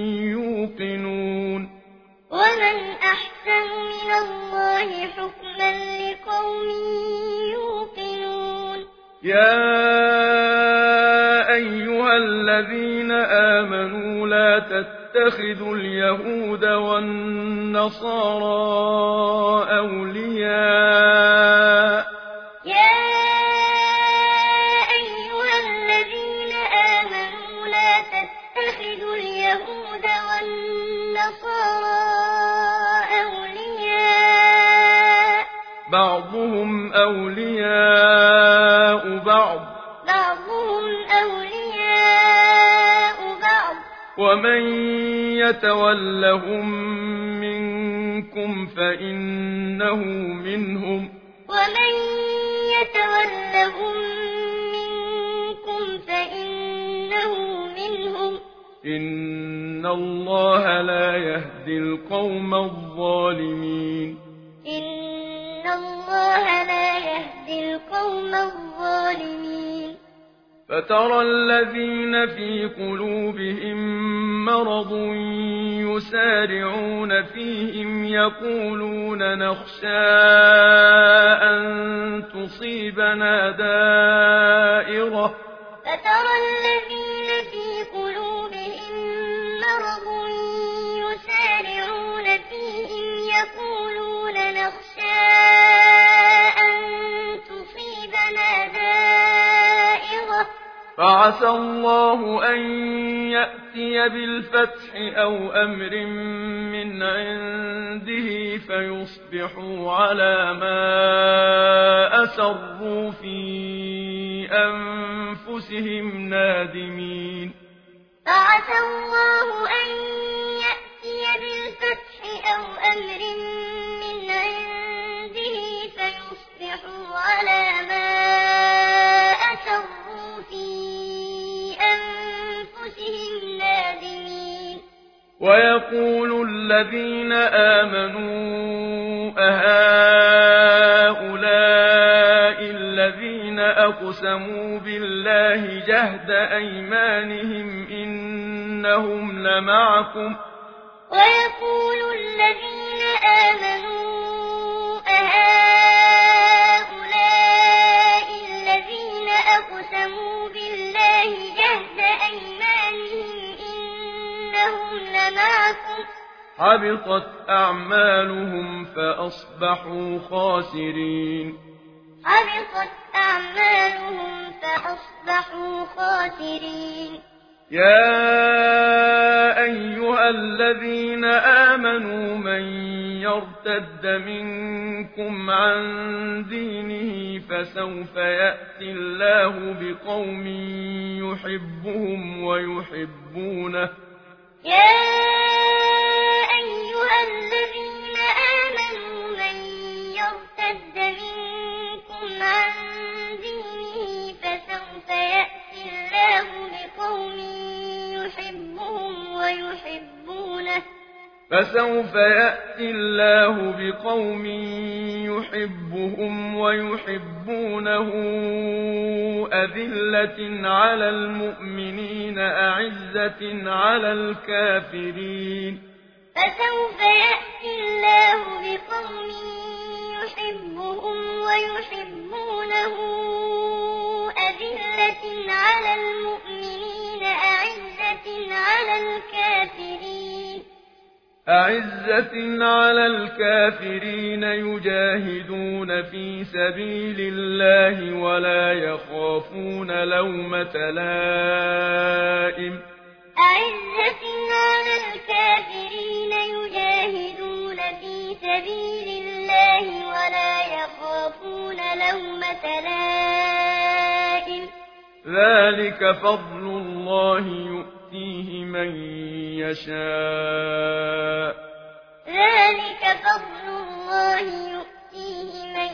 يوقنون ومن أحسن من الله حكما لقوم يوقنون يا أيها الذين آمنوا لا تتخذوا اليهود والنصارى أولياء يا أيها الذين آمنوا لا تتخذوا اليهود والنصارى أولياء بعضهم أولياء بعض ومن يتولهم منكم فإنه منهم إن الله لا يهدي القوم الظالمين فترى الذين في قلوبهم مرض يسارعون فيهم يقولون نخشى أن تصيبنا دائرة فعسى الله أن يأتي بالفتح أو أمر من عنده فيصبحوا على ما أسروا في أنفسهم نادمين فعسى الله أن يأتي بالفتح أو أمر من عنده فيصبحوا على ما أسروا في أنفسهم نادمين ويقول الذين آمنوا أهؤلاء الذين أقسموا بالله جهد أيمانهم إنهم لمعكم ويقول الذين آمنوا أهؤلاء الذين أقسموا بالله جهد أيمانهم إنهم لمعكم حبطت أعمالهم فأصبحوا خاسرين يا أيها الذين آمنوا من يرتد منكم عن دينه فسوف يأتي الله بقوم يحبهم ويحبونه يا أيها الذين آمنوا من يرتد منكم عن دينه فسوف يأتي الله بقوم يحبهم ويحبونه أذلة على المؤمنين أعزة على الكافرين فسوف يأتي الله بقوم يحبهم ويحبونه أذلة على المؤمنين أعزة على الكافرين يجاهدون في سبيل الله ولا يخافون لومة لائم أعزة على الكافرين يجاهدون في سبيل الله ولا يخافون لومة لائم ذلك فضل الله يؤتيه من يشاء ذلك فضل الله يؤتيه من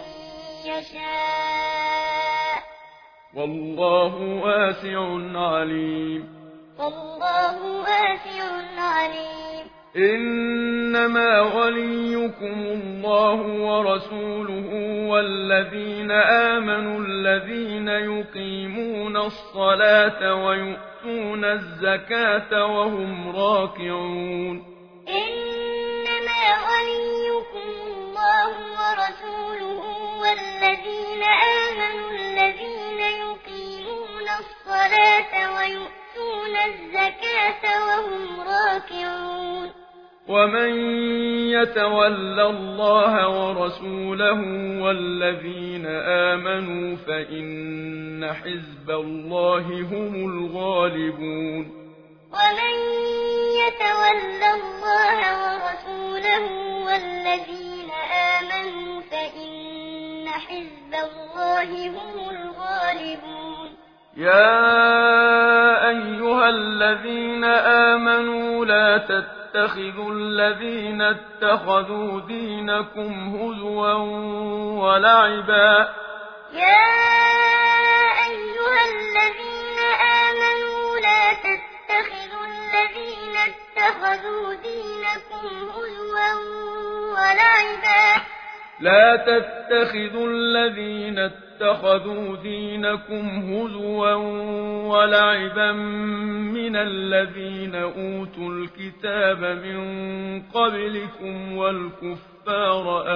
يشاء والله واسع عليم والله واسع عليم إنما وليكم الله ورسوله والذين آمنوا الذين يقيمون الصلاة ويؤتون الزكاة وهم راكعون إنما وليكم الله ورسوله والذين آمنوا الذين يقيمون الصلاة ويؤتون الزكاة وهم راكعون ومن يتول الله ورسوله والذين آمنوا فإن حزب الله هم الغالبون ومن يتول الله ورسوله والذين آمنوا فإن حزب الله هم الغالبون يا أيها الذين آمنوا لا تتخذوا الذين اتخذوا دينكم هزوا ولعبا يا أيها الذين آمنوا لا تتخذوا الذين اتخذوا دينكم هزوا ولعبا لا تتخذوا الذين اتخذوا دينكم هزوا ولعبا من الذين أوتوا الكتاب من قبلكم والكفار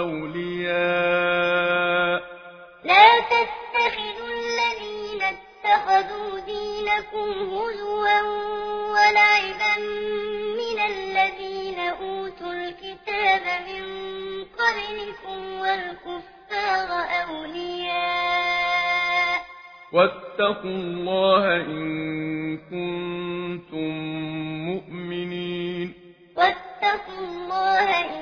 أولياء لا تتخذوا الذين اتخذوا دينكم هزوا ولعبا من الذين أوتوا الكتاب من قبلكم والكفار أولياء واتقوا الله إن كنتم مؤمنين واتقوا الله إن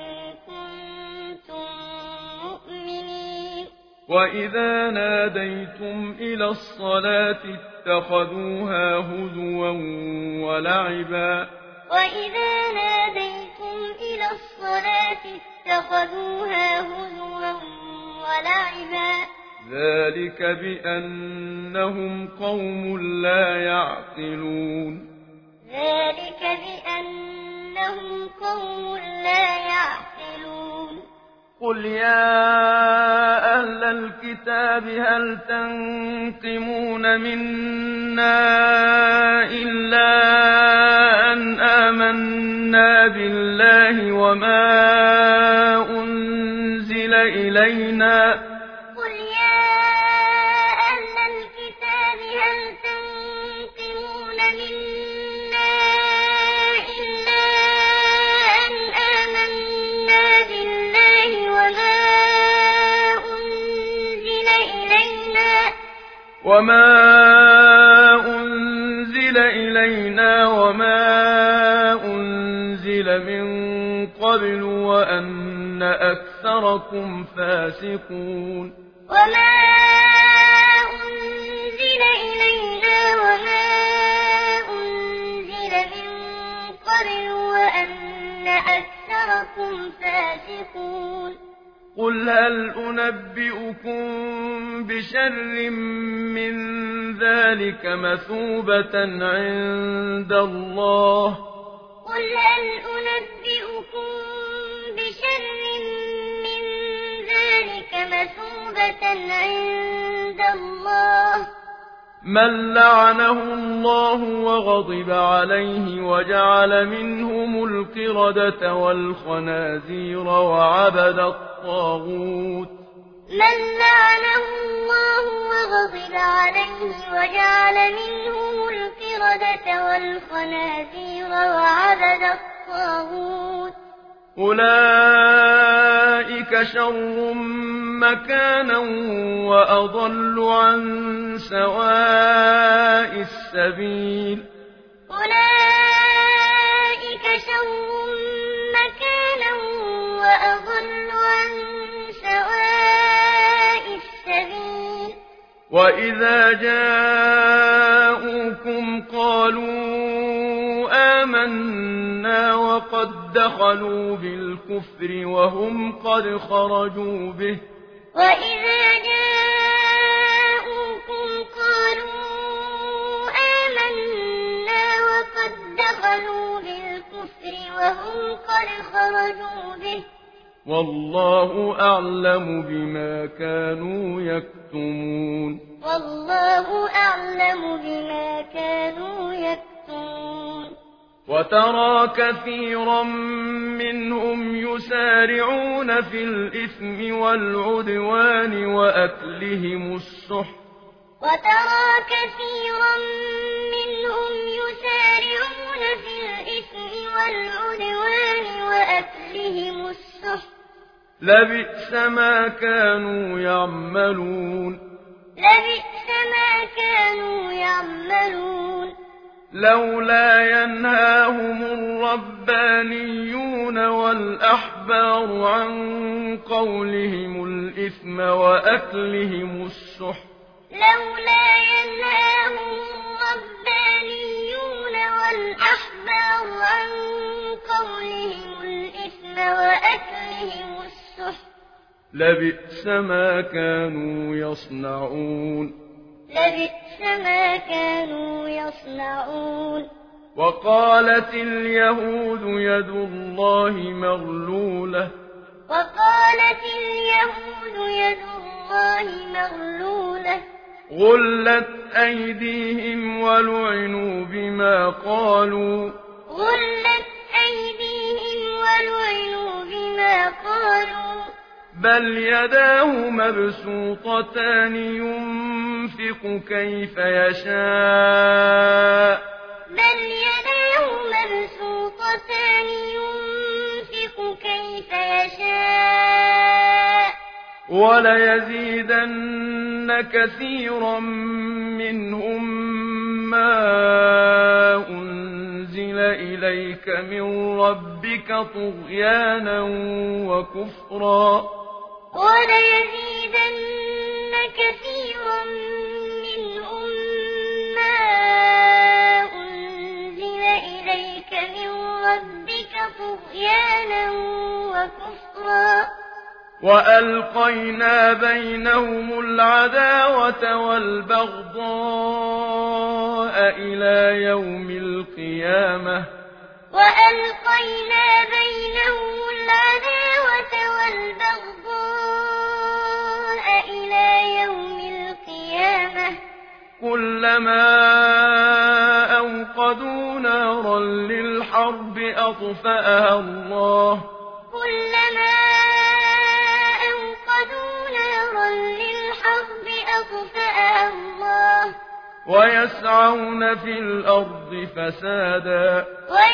كنتم مؤمنين وإذا ناديتم إلى الصلاة اتخذوها هزوا ولعبا وإذا ناديتم إلى الصلاة اتخذوها هزوا ولعبا ذلك بأنهم قوم لا يعقلون ذلك بأنهم قوم لا يعقلون قل يا أهل الكتاب هل تنقمون منا إلا أن آمنا بالله وما أنزل إلينا قل يا أهل الكتاب هل تنقمون منا إلا أن آمنا بالله وما أنزل إلينا وما أنزل من قبل وأن أكثركم فاسقون وما أنزل إلينا وما أنزل من قبل وأن أكثركم فاسقون قل هل أنبئكم بشر من ذلك مثوبة عند الله قل هل أنبئكم بشر من ذلك مثوبة عند الله من لعنه الله وغضب عليه وجعل منهم القردة والخنازير وعبد الطاغوت من لعنه الله وغضب عليه وجعل منهم القردة والخنازير وعبد الطاغوت أولئك شر مكانا وأضل عن سواء السبيل أولئك شر مكانا وأضل عن سواء السبيل وإذا جاءوكم قالوا آمنا وقد دخلوا بالكفر وهم قد خرجوا به وإذا جاءوكم قالوا آمنا وقد دخلوا بالكفر وهم قد خرجوا به والله أعلم بما كانوا يكتمون والله أعلم بما كانوا يكتمون وترى كثيرا منهم يسارعون في الإثم والعدوان وأكلهم السحت وترى كثيرا منهم يسارعون في الإثم والعدوان وأكلهم السحت لبئس ما كانوا يعملون لبئس ما كانوا يعملون لولا ينهاهم الربانيون والأحبار عن قولهم الإثم وأكلهم السحت لولا ينهاهم الربانيون والأحبار عن قولهم الإثم وأكلهم السحت لبئس ما كانوا يصنعون لبئس ما كانوا يصنعون وقالت اليهود يد الله مغلولة وقالت اليهود يد الله مغلولة غلت أيديهم ولعنوا بما قالوا غلت أيديهم ولعنوا بما قالوا بل يداه مبسوطتان ينفق كيف يشاء بل يداه مبسوطتان ينفق كيف يشاء وليزيدن كثيرا منهم ما أنزل إليك من ربك طغيانا وكفرا وليزيدن كثيرا منهم ما أنزل إليك من ربك طغيانا وكفرا وألقينا بينهم العداوة والبغضاء إلى يوم القيامة وألقينا بينهم العداوة والبغضاء إلى يوم القيامة كلما أوقدوا نارا للحرب أطفأها الله كلما أوقدوا نارا للحرب أطفأها الله ويسعون في الأرض فسادا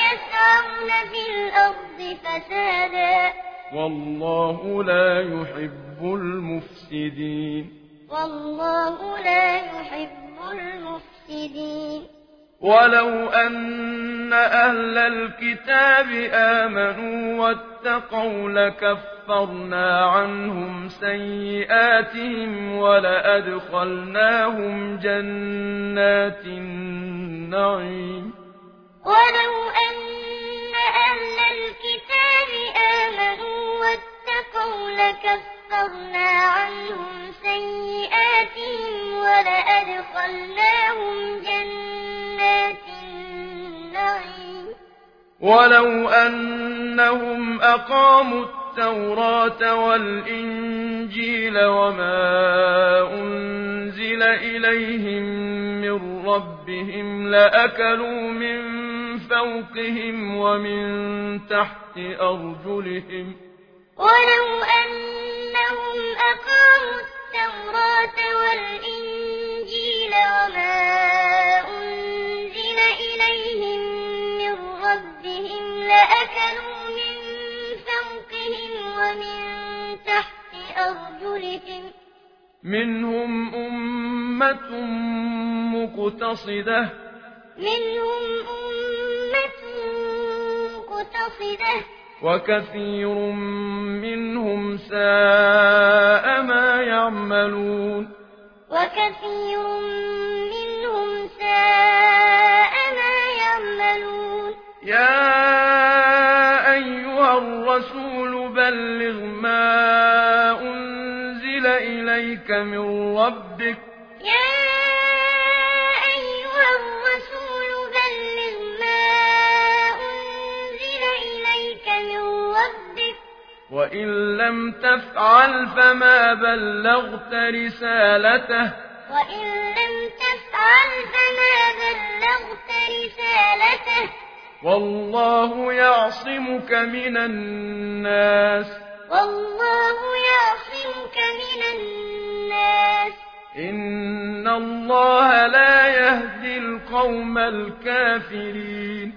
والله لا يحب المفسدين والله لا يحب المفسدين ولو أن أهل الكتاب آمنوا واتقوا لكفرنا عنهم سيئاتهم ولأدخلناهم جنات النعيم ولو أن أهل الكتاب آمنوا واتقوا لكفرنا عنهم سيئاتهم ولأدخلناهم جنات النعيم ولو أنهم أقاموا التوراة والإنجيل وما أنزل إليهم من ربهم لأكلوا من فوقهم ومن تحت أرجلهم ولو أنهم أقاموا التوراة والإنجيل وما أنزل إليهم من ربهم لأكلوا من فوقهم ومن تحت أرجلهم منهم أمة مقتصدة وكثير منهم ساء ما يعملون يا أيها الرسول بلغ ما أنزل إليك من ربك وإن لم تفعل فما بلغت رسالته والله يعصمك من الناس إن الله لا يهدي القوم الكافرين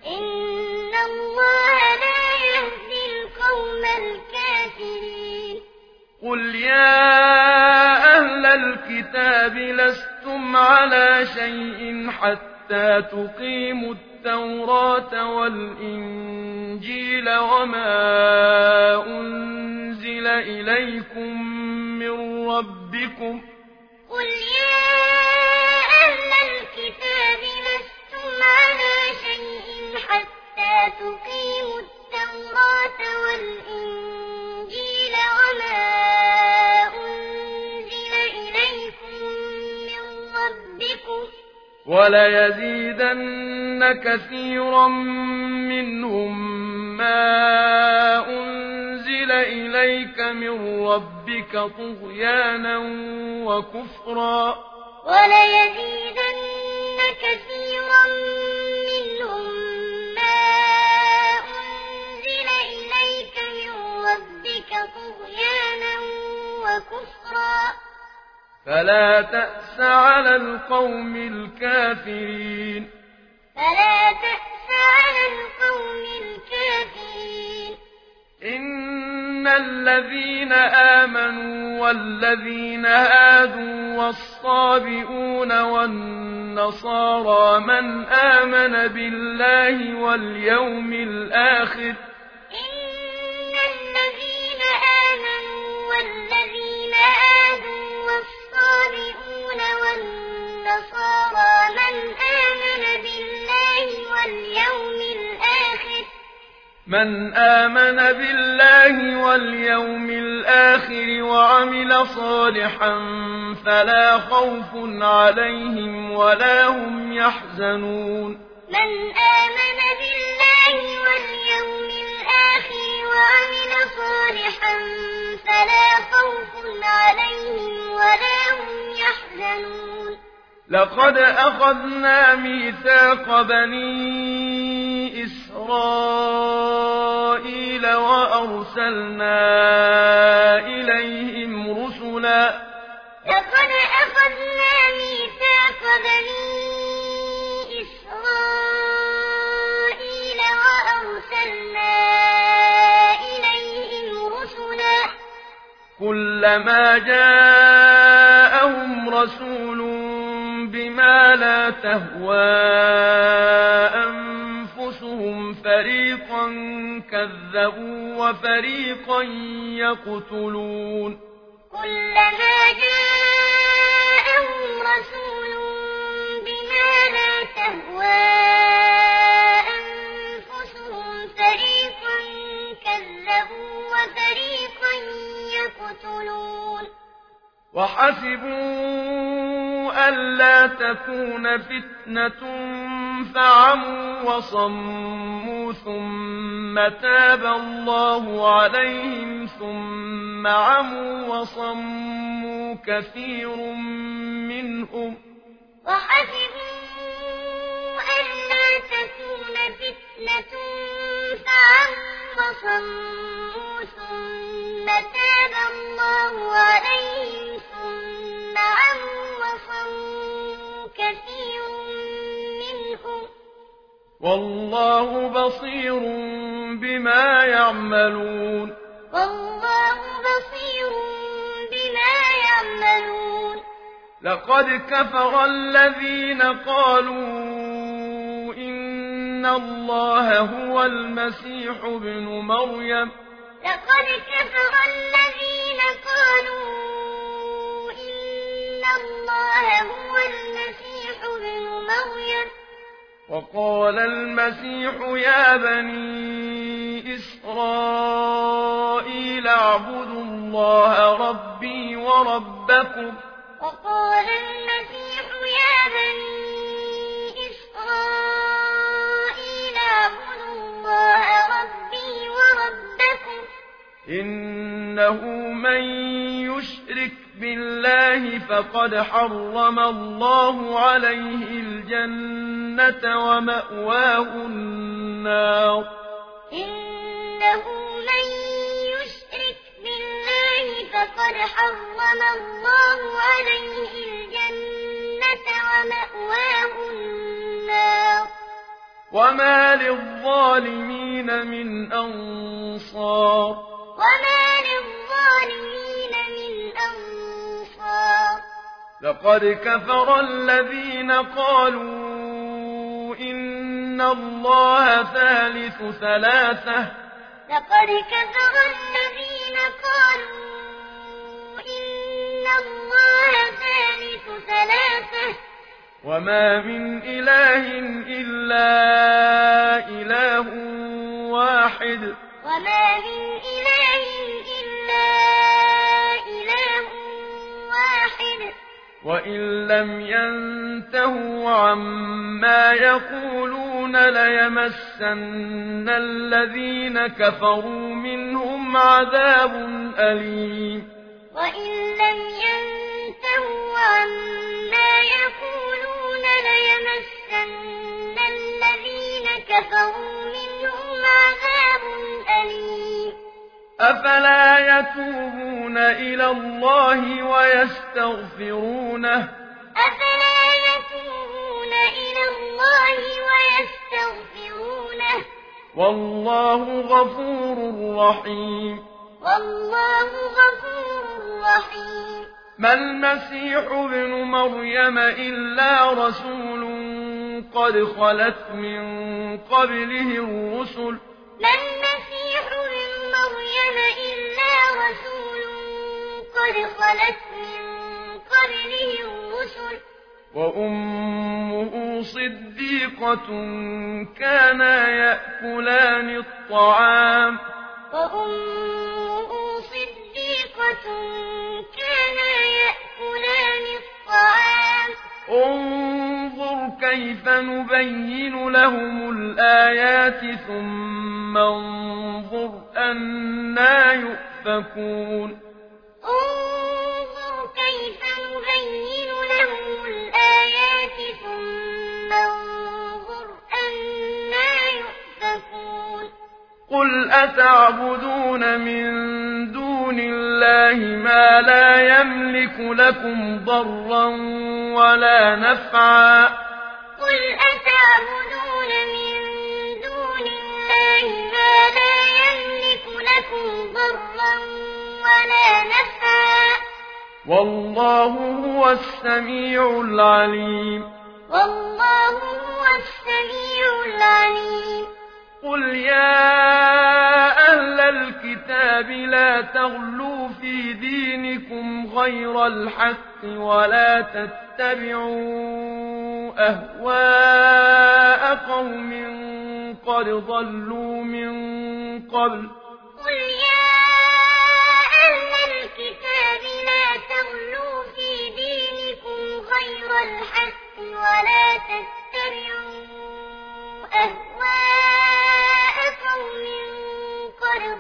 قل يا أهل الكتاب لستم على شيء حتى تقيموا التوراة والإنجيل وما أنزل إليكم من ربكم قل يا أهل الكتاب لستم على شيء حتى تقيموا التوراة والإنجيل وما أنزل إليكم من ربكم وليزيدن كثيرا منهم ما أنزل إليك من ربك طغيانا وكفرا وليزيدن كثيرا منهم ما أنزل إليك من ربك طغيانا وكفرا فلا تأس على القوم الكافرين إن الذين آمنوا والذين هادوا والصابئون والنصارى من آمن بالله واليوم الآخر من آمن بالله واليوم الآخر وعمل صالحا فلا خوف عليهم ولا هم يحزنون من آمن بالله واليوم الآخر وعمل صالحا فلا خوف عليهم ولا هم يحزنون لقد أخذنا ميثاق بني إسرائيل وأرسلنا إليهم رسلا لقد أخذنا ميثاق بني إسرائيل وأرسلنا إليهم رسلا كلما جاءهم رسول بما لا تهوى أنفسهم فريقا كذبوا وفريقا يقتلون كلما جاءهم رسول بما لا تهوى أنفسهم فريقا كذبوا وفريقا يقتلون وحسبوا ألا تكون فتنة فعموا وصموا ثم تاب الله عليهم ثم عموا وصموا كثير منهم وحسبوا ألا تكون فتنة فعموا وصموا ثم تاب الله عليهم ثم عموا وصموا كثير منهم والله بصير بما يعملون والله بصير بما يعملون لقد كفر الذين قالوا إن الله هو المسيح ابن مريم لقد كفر الذين قالوا إن الله هو المسيح ابن مريم وقال المسيح يا بني إسرائيل اعبدوا الله ربي وربكم وقال المسيح يا بني إسرائيل اعبدوا الله ربي وربكم إنه من يشرك بالله فقد حرم الله عليه الجنة ومأواه النار إنه من يشرك بالله فقد حرم الله عليه الجنة ومأواه النار وما للظالمين من أنصار وما للظالمين من أنصار لقد كفر الذين قالوا إن الله ثالث ثلاثة لقد كفر الذين قالوا إن الله ثالث ثلاثة وما من إله إلا إله واحد وما من إله إلا إله واحد وإن لم ينتهوا عما يقولون ليمسن الذين كفروا منهم عذاب أليم وإن لم ينتهوا عما يقولون ليمسن الذين كفروا منهم عذاب أليم أفلا يتوبون إلى الله ويستغفرونه أفلا يتوبون إلى الله ويستغفرونه والله غفور رحيم والله غفور رحيم ما المسيح ابن مريم إلا رسول قد خلت من قبله الرسل ما المسيح ابن مريم إلا رسول قد خلت من قبله الرسل وأمه صديقة كانا يأكلان الطعام وأمه صديقة كانا يأكلان الطعام انظر كيف نبين لهم الآيات ثم انظر أنا يؤفكون انظر كيف نبين لهم الآيات ثم انظر أنا يؤفكون قل أتعبدون من دون الله ما لا يملك لكم ضرا ولا نفعا قل أتعبدون من دون الله ما لا يملك لكم ضرا ولا نفعا والله هو السميع العليم والله هو السميع العليم قل يا أهل الكتاب لا تغلوا في دينكم غير الحق ولا تتبعوا أهواء قوم قد ضلوا من قبل قل يا أهل الكتاب لا تغلوا في دينكم غير الحق ولا تتبعوا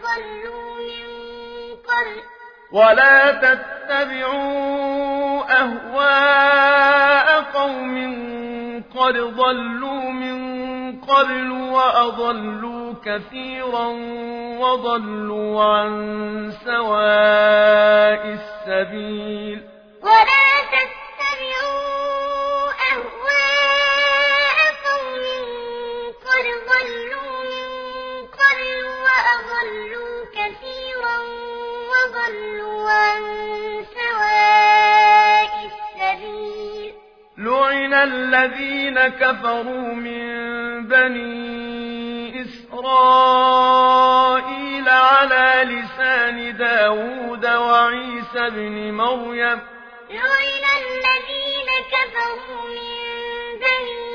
ضلوا من قبل ولا تتبعوا أهواء قوم قد ضلوا من قبل وأضلوا كثيرا وضلوا عن سواء السبيل ولا تتبعوا أهواء قوم قد ضلوا من قبل وأضلوا كثيرا وضلوا عن سواء السبيل لعن الذين كفروا من بني إسرائيل على لسان داود وعيسى بن مريم لعن الذين كفروا من بني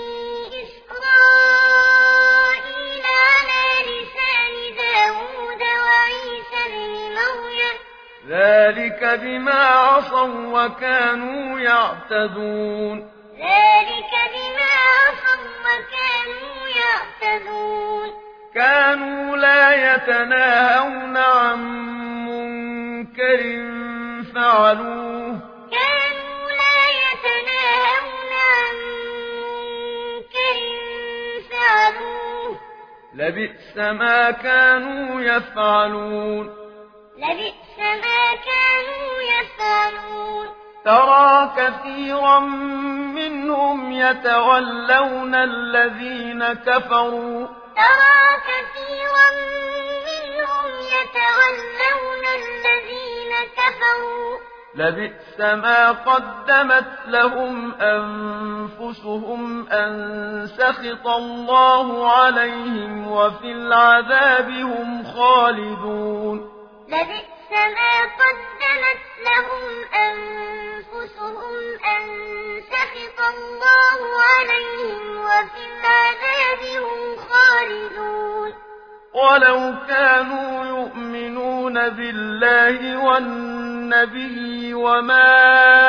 إسرائيل على لسان داود وعيسى بن مريم ذلك بما عصوا وكانوا يعتدون ذلك بما عصوا وكانوا يعتدون كانوا لا يتناهون عن منكر فعلوه كانوا لا يتناهون عن منكر فعلوه لبئس ما كانوا يفعلون لبئس ما كانوا يفعلون ترى كثيرا منهم يتولون الذين كفروا ترى كثيرا منهم يتولون الذين كفروا لبئس ما قدمت لهم أنفسهم أن سخط الله عليهم وفي العذاب هم خالدون لبئس ما قدمت لهم أنفسهم أن سخط الله عليهم وفي العذاب هم خالدون ولو كانوا يؤمنون بالله والنبي وما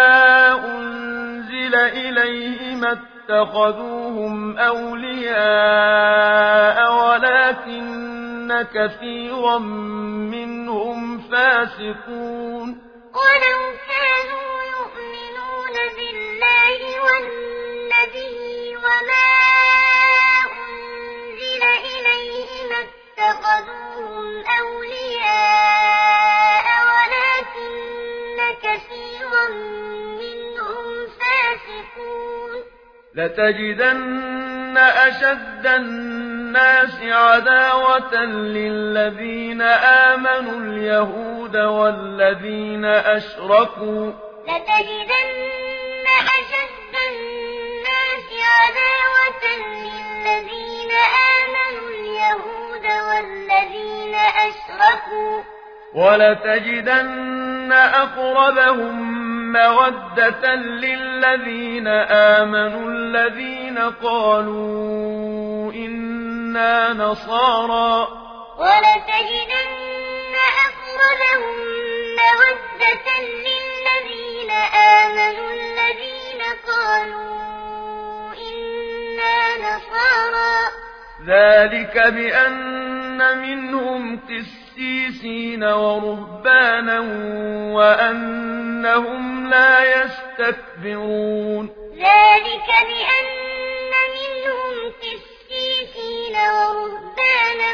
أنزل إليه ما اتخذوهم أولياء ولكن كثيرا منهم فاسقون ولو كانوا يؤمنون بالله والنبي وما أنزل إليه ما اتخذوهم أولياء ولكن كثيرا منهم فاسقون لتجدن أشد الناس عداوة للذين آمنوا اليهود والذين أشركوا لتجدن أشد الناس عداوة للذين آمنوا اليهود والذين أشركوا ولتجدن أقربهم مودة للذين آمنوا الذين قالوا إنا نصارى ولتجدن أقربهم مودة للذين آمنوا الذين قالوا إنا نصارى ذلك بأن منهم قسيسين ورهبانا وأنهم لا يستكبرون ذلك بأن منهم قسيسين ورهبانا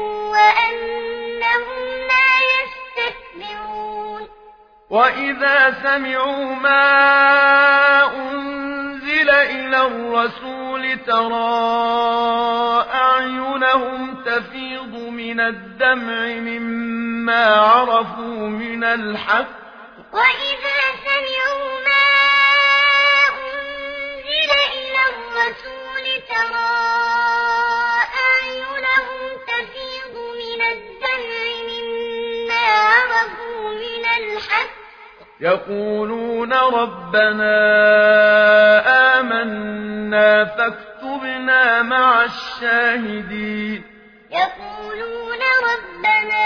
وأنهم لا يستكبرون وإذا سمعوا ما أنزل إلى الرسول ترى أعينهم تفيض من الدمع مما عرفوا من الحق وإذا سمعوا ما أنزل إلى الرسول ترى أعينهم تفيض من الدمع مما عرفوا من الحق يقولون ربنا آمنا فاكتبنا مع الشاهدين يقولون ربنا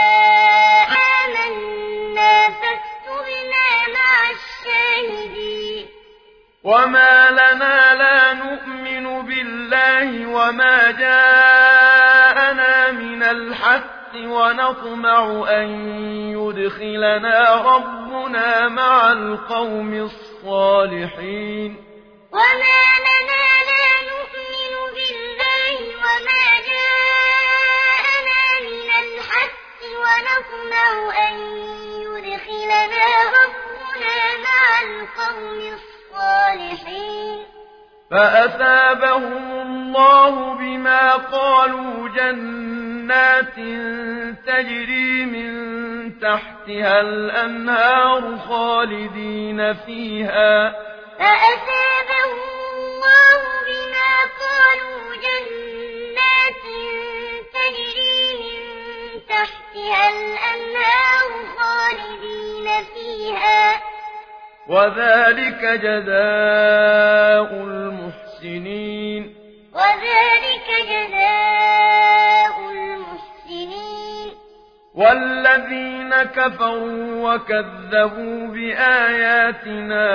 آمنا فاكتبنا مع الشاهدين وما لنا لا نؤمن بالله وما جاءنا من الحق الحق ونطمع أن يدخلنا ربنا مع القوم الصالحين وما لنا لا نؤمن بالله وما جاءنا من الحق ونطمع أن يدخلنا ربنا مع القوم الصالحين فأثابهم الله بما قالوا جنات تجري من تحتها الأنهار خالدين فيها فأثابهم الله بما قالوا جنات تجري من تحتها الأنهار خالدين فيها وذلك جزاء المحسنين وذلك جزاء المحسنين والذين كفروا وكذبوا بآياتنا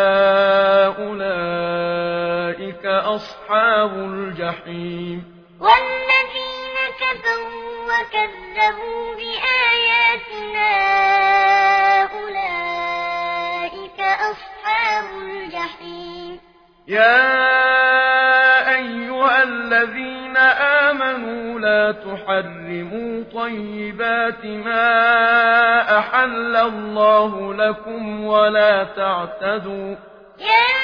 أولئك أصحاب الجحيم والذين كفروا وكذبوا بآياتنا أولئك أصحاب الجحيم يا أيها الذين آمنوا لا تحرموا طيبات ما أحل الله لكم ولا تعتدوا يا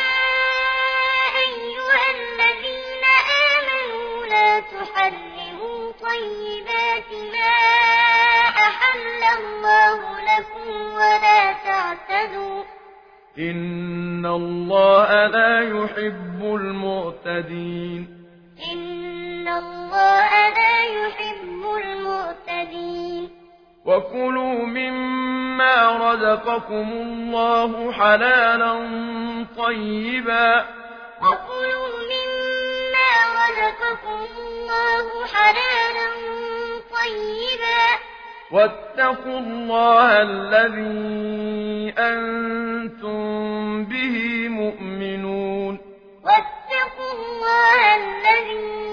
أيها الذين آمنوا لا تحرموا طيبات ما أحل الله لكم ولا تعتدوا إن الله لا يحب المعتدين إن الله لا يحب المعتدين وكلوا مما رزقكم الله حلالا طيبا وكلوا مما رزقكم الله حلالا طيبا واتقوا الله الذي أنتم به مؤمنون واتقوا الله الذي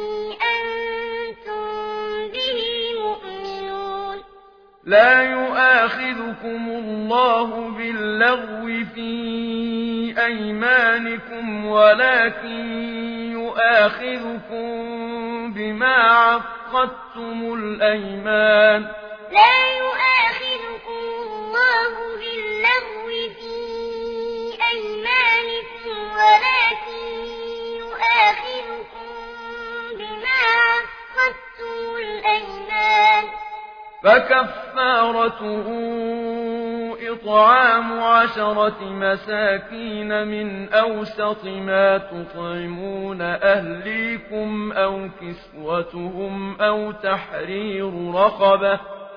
أنتم به مؤمنون لا يؤاخذكم الله باللغو في أيمانكم ولكن يؤاخذكم بما عقدتم الأيمان لا يؤاخذكم الله باللغو في أيمانكم ولكن يؤاخذكم بما عقدتم الأيمان فكفارته إطعام 10 مساكين من أوسط ما تطعمون أهليكم أو كسوتهم أو تحرير رقبة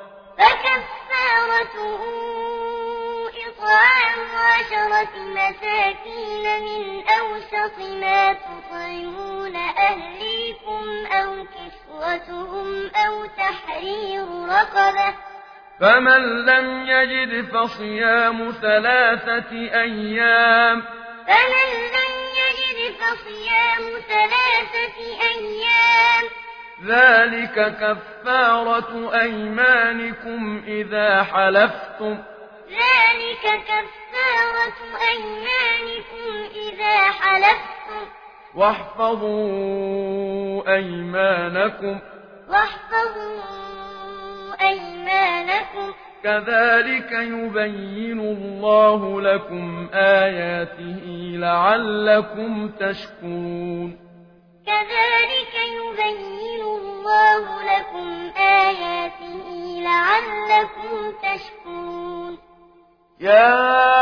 فكفارته إطعام 10 مساكين من أوسط ما تطعمون أهليكم أو كسوتهم أو تحرير رقبة فمن لم يجد فصيام 3 أيام فمن لم يجد فصيام 3 أيام ذلك كفارة أيمانكم إذا حلفتم ذلك كفارة أيمانكم إذا حلفتم واحفظوا أيمانكم كذلك يبين الله لكم آياته لعلكم تشكرون كذلك يبين الله لكم آياته لعلكم تشكرون يا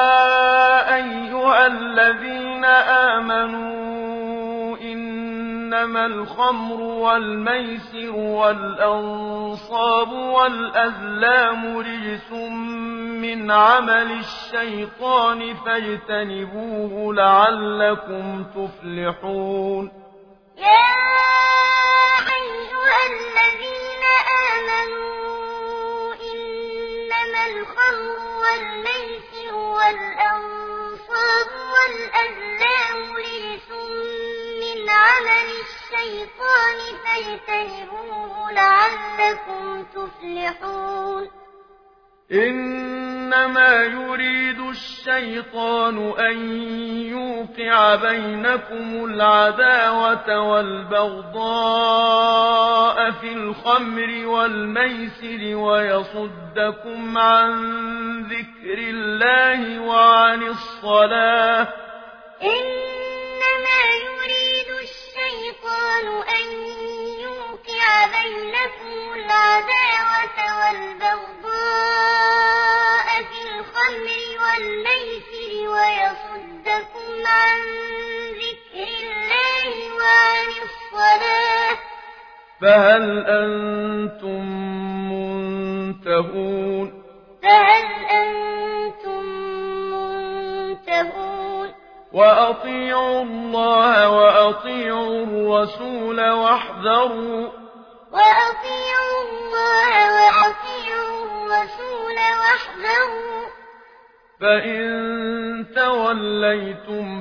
أيها الذين آمنوا إنما الخمر والميسر والأنصاب والأزلام رجس من عمل الشيطان فاجتنبوه لعلكم تفلحون يا أيها الذين آمنوا إنما الخمر والميسر والأنصاب والأزلام رجس من عمل الشيطان الشيطان فاجتنبوه لعلكم تفلحون إنما يريد الشيطان أن يوقع بينكم العداوة والبغضاء في الخمر والميسر ويصدكم عن ذكر الله وعن الصلاة إنما يريد الشيطان أن يوقع بينكم العداوة والبغضاء في الخمر والميسر ويصدكم عن ذكر الله وعن الصلاة فهل أنتم منتهون وأطيعوا الله وأطيعوا الرسول واحذروا فإن توليتم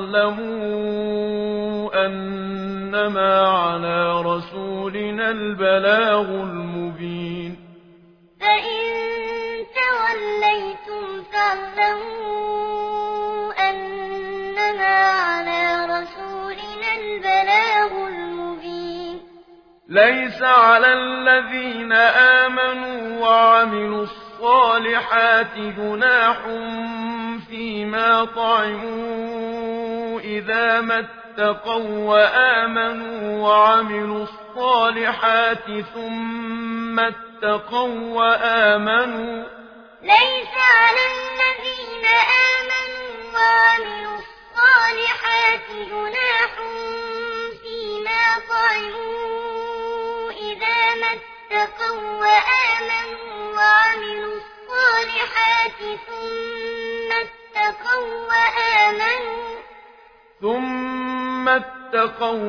فاعلموا أنما على رسولنا البلاغ المبين فإن توليتم فاعلموا أنما على رسولنا البلاغ المبين ليس على الذين آمنوا وعملوا الصالحات جناح فيما طعموا إذا ما اتقوا وآمنوا وعملوا الصالحات ثم اتقوا وآمنوا ليس على الذين آمنوا وعملوا الصالحات جناح فيما طعموا إذا ما اتقوا وآمنوا وعملوا الصالحات ثم اتقوا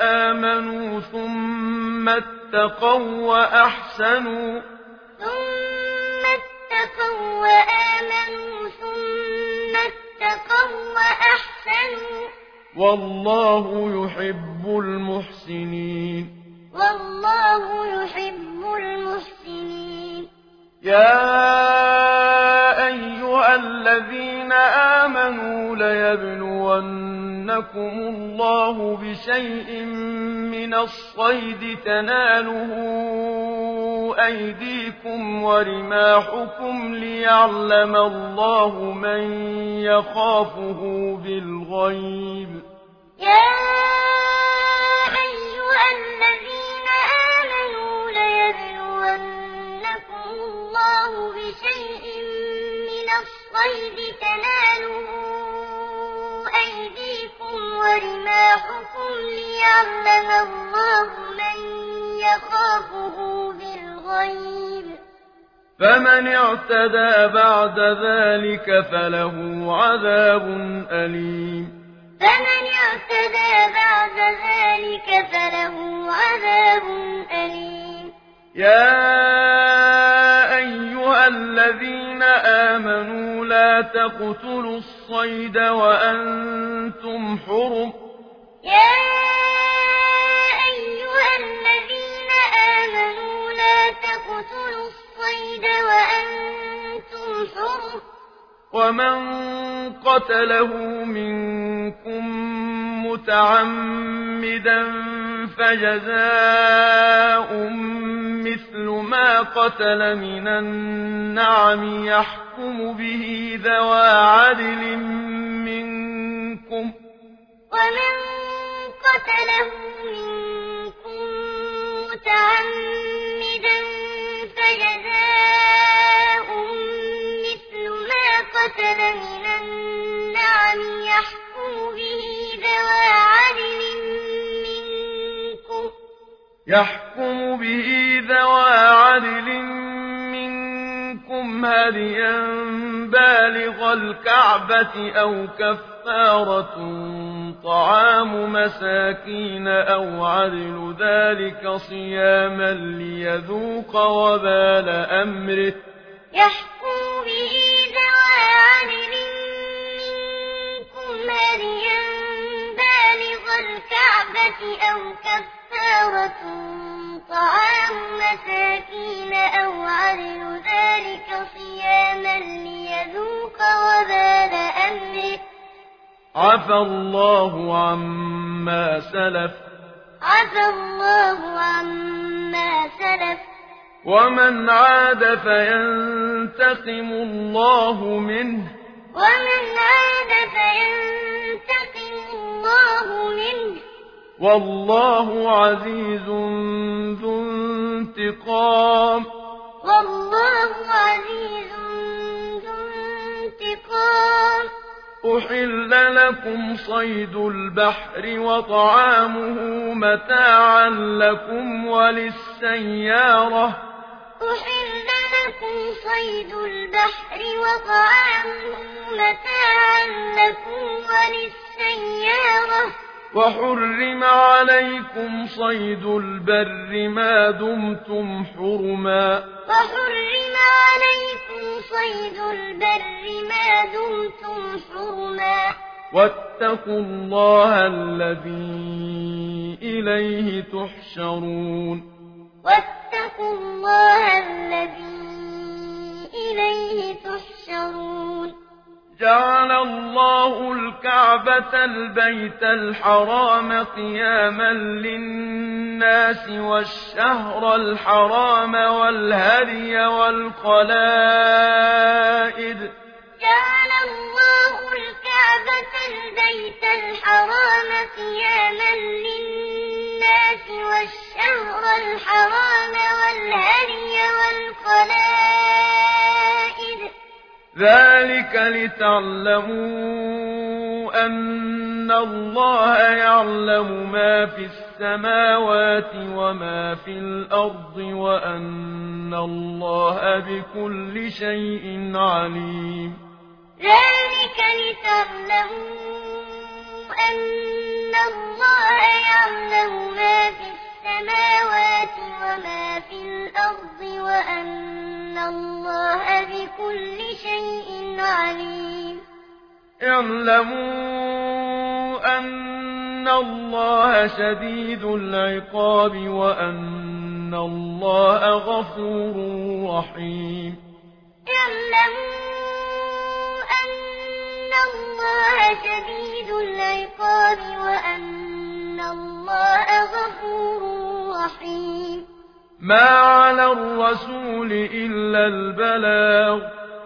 وآمنوا وأحسنوا والله يحب المحسنين يا أيها الذين آمنوا ليبلونكم الله بشيء من الصيد تناله أيديكم ورماحكم ليعلم الله من يخافه بالغيب يا أيها الذين آمنوا ليبلونكم الله بشيء من الصيد تناله أيديكم ورماحكم ليعلم الله من يخافه بالغيب فمن اعتدى بعد ذلك فله عذاب أليم يا أيها الذين آمنوا لا تقتلوا الصيد وأنتم حرم ومن قتله منكم متعمدا فجزاء مثل ما قتل من النعم يحكم به ذوى عدل منكم هديا بالغ الكعبة أو كفارة طعام مساكين أو عدل ذلك صياما ليذوق وبال أمره يحكم به ذوى عدل منكم هديا بالغ الكعبة الكعبة أو كفارة طعام مساكين أو عدل ذلك صياما ليذوق وبال أمره عفى الله عما سلف ومن عاد فينتقم الله منه والله عزيز ذو انتقام أحل لكم صيد البحر وطعامه متاعا لكم وللسيارة وحرم عليكم صيد البر ما دمتم حرما واتقوا الله الذي إليه تحشرون جعل الله الكعبة البيت الحرام قياما للناس والشهر الحرام والهدي والقلائد ذلك لتعلموا أن الله يعلم ما في السماوات وما في الأرض وأن الله بكل شيء عليم اعلموا أن الله شديد العقاب وأن الله غفور رحيم ما على الرسول إلا البلاغ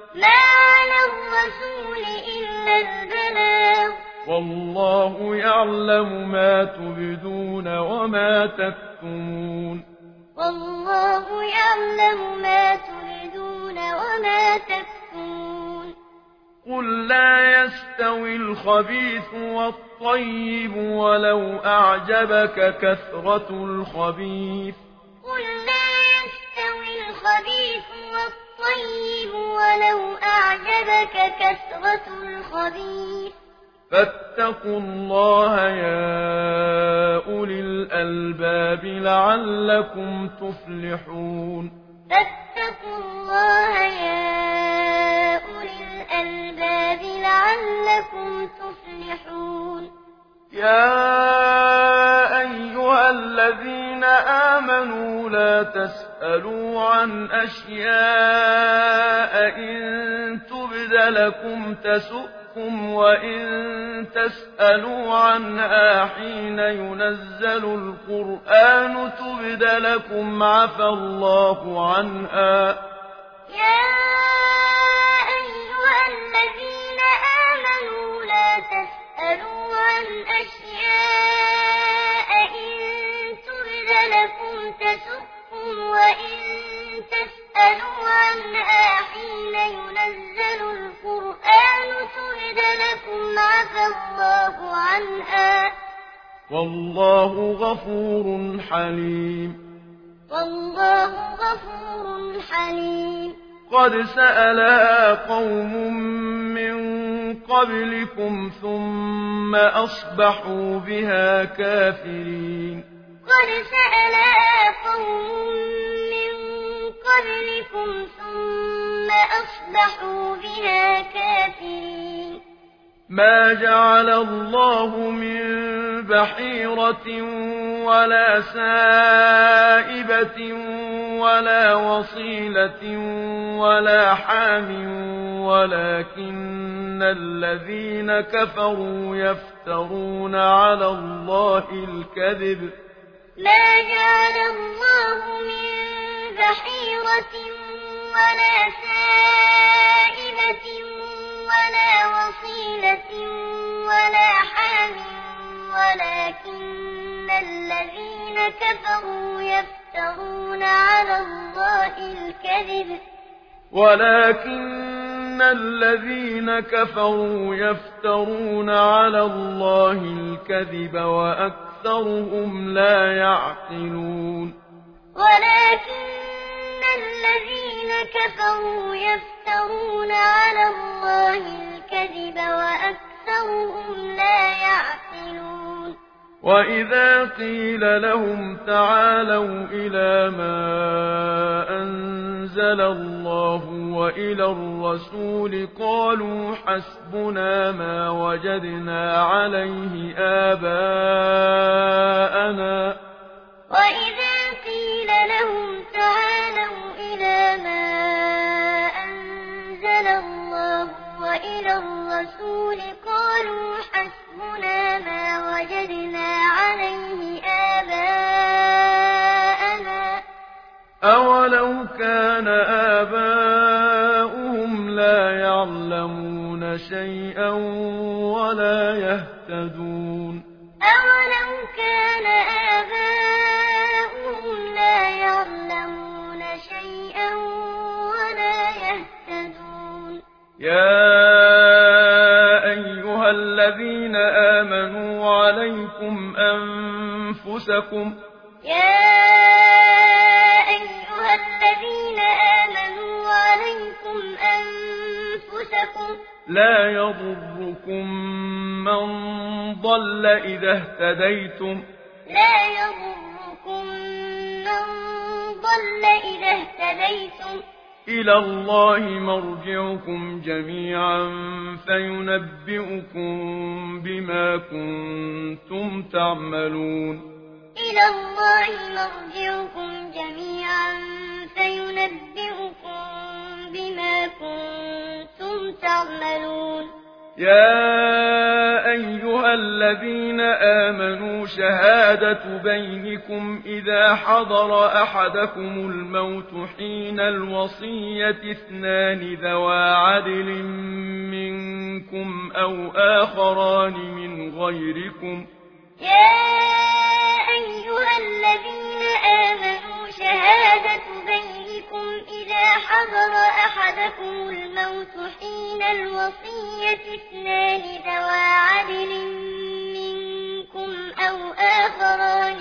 والله يعلم ما تبدون وما تكتمون قل لا يستوي الخبيث والطيب ولو أعجبك كثرة الخبيث فاتقوا الله يا أولي الألباب لعلكم تفلحون يا أيها الذين آمنوا لا تسألوا عن أشياء إن تبد لكم تسؤكم وإن تسألوا عنها حين ينزل القرآن تبد لكم عفى الله عنها والله غفور حليم قد سألها قوم من قبلكم ثم أصبحوا بها كافرين ما جعل الله من بحيرة ولا سائبة ولا وصيلة ولا حام ولكن الذين كفروا يفترون على الله الكذب ما جعل الله من بحيرة ولا سائبة ولا وصيلة ولا حام ولكن الذين كفروا يفترون على الله الكذب ولكن الذين كفروا يفترون على الله الكذب وأكثرهم لا يعقلون ولكن الذين كفروا يفترون على الله الكذب وأكثرهم لا يعقلون وإذا قيل لهم تعالوا إلى ما أنزل الله وإلى الرسول قالوا حسبنا ما وجدنا عليه آباءنا وإذا قيل لهم تعالوا إلى ما أنزل الله وإلى الرسول قالوا حسبنا ما وجدنا عليه آباءنا أولو كان آباؤهم لا يعلمون شيئا ولا يهتدون أولو كان آباؤهم لا يعلمون شيئا ولا يهتدون يا أيها الذين آمنوا عليكم أنفسكم يا أيها الذين آمنوا عليكم أنفسكم لا يضركم من ضل إذا اهتديتم لا يضركم من ضل إذا اهتديتم إلى الله مرجعكم جميعا فينبئكم بما كنتم تعملون إلى الله مرجعكم جميعا فينبئكم بما كنتم تعملون يا أيها الذين آمنوا شهادة بينكم إذا حضر أحدكم الموت حين الوصية اثنان ذوى عدل منكم أو آخران من غيركم يا أيها الذين آمنوا شهادة بينكم إذا حضر أحدكم الموت حين الوصية اثنان ذوى عدل منكم أو آخران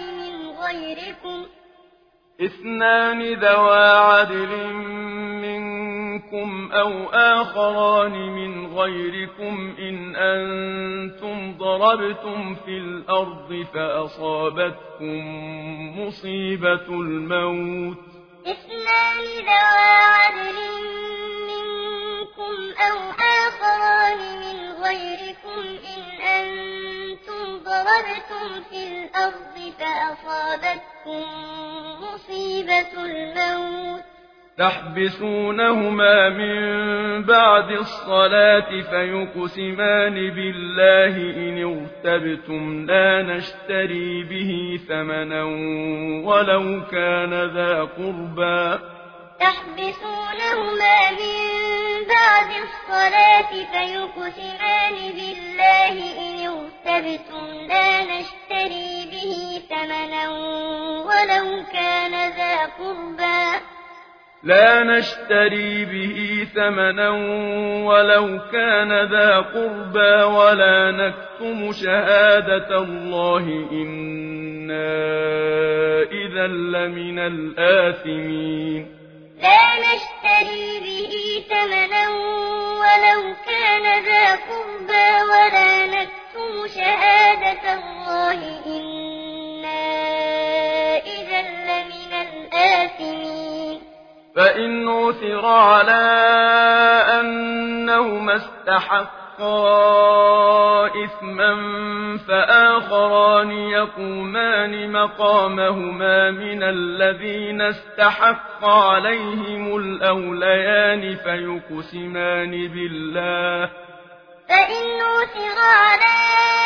من غيركم إن أنتم ضربتم في الأرض فأصابتكم مصيبة الموت اثنان ذوى عدل منكم أو آخران من غيركم إن أنتم ضربتم في الأرض فأصابتكم مصيبة الموت تحبسونهما من بعد الصلاة فيقسمان بالله إن ارتبتم لا نشتري به ثمنا ولو كان ذا قربى تحبسونهما من بعد الصلاة فيقسمان بالله إن ارتبتم لا نشتري به ثمنا ولو كان ذا قربى لا نشتري به ثمنا ولو كان ذا قربى ولا نكتم شهادة الله إنا إذا لمن الآثمين لا نشتري به ثمنا ولو كان ذا قربى ولا نكتم شهادة الله إنا إذا لمن الآثمين فإن عثر على أنهما استحقا إثما فآخران يقومان مقامهما من الذين استحق عليهم الأوليان فيقسمان بالله فإن عثر على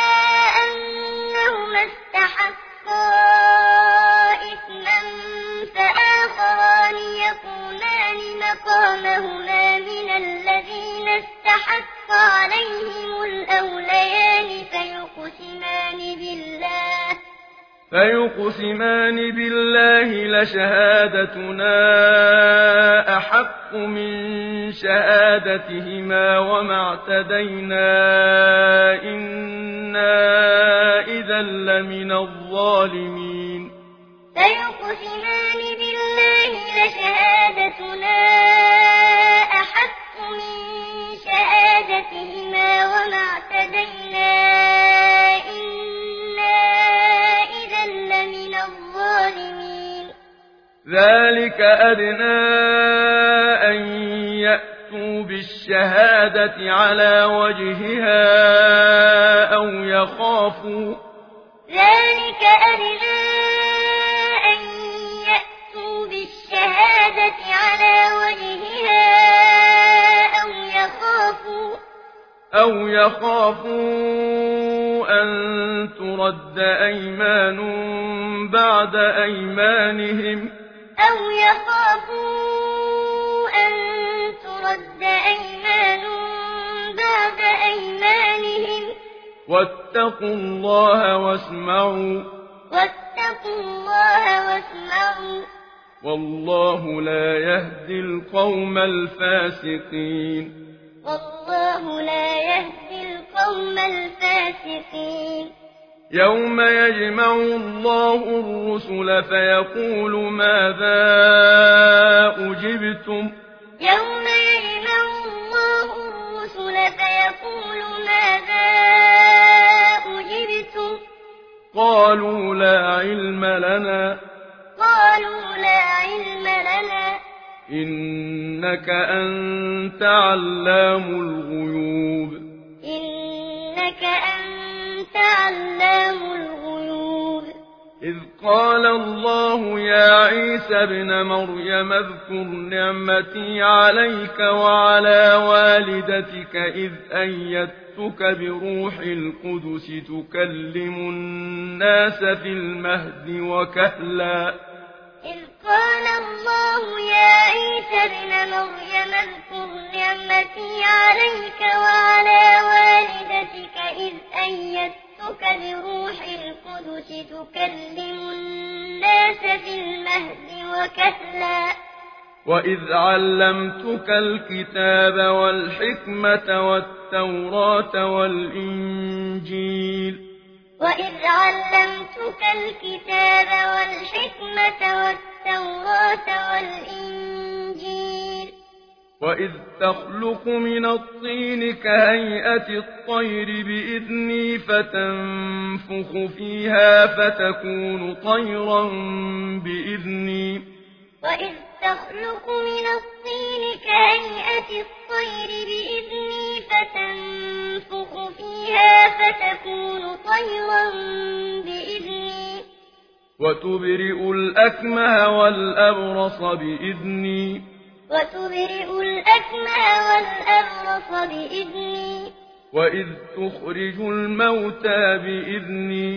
أنهما استحقا إثما فآخران يقومان مقامهما من الذين استحق عليهم الأوليان فيقسمان بالله لشهادتنا أحق من شهادتهما وما اعتدينا إنا إذا لمن الظالمين فيقسمان بالله لشهادتنا أحق من شهادتهما وما اعتدينا إنا إذا لمن الظالمين ذلك أدنى أن يأتوا بالشهادة على وجهها أو يخافوا ذلك أدنى أن يأتوا بالشهادة على وجهها أو يخافوا أن ترد أيمان بعد أيمانهم واتقوا الله واسمعوا والله لا يهدي القوم الفاسقين يوم يجمع الله الرسل فيقول ماذا أجبتم قالوا لا علم لنا إنك أنت علام الغيوب إذ قال الله يا عيسى ابن مريم اذكر نعمتي عليك وعلى والدتك إذ أيدتك بروح القدس تكلم الناس في المهد وكهلا إذ قال الله يا عيسى ابن مريم اذكر نعمتي عليك وعلى والدتك إذ أيدتك بروح القدس تكلم الناس في المهد وكهلا وإذ علمتك الكتاب والحكمة والتوراة والإنجيل وإذ تخلق من الطين كهيئة الطير بإذني فتنفخ فيها فتكون طيرا بإذني وتبرئ الأكمه والأبرص بإذني وإذ تخرج الموتى بإذني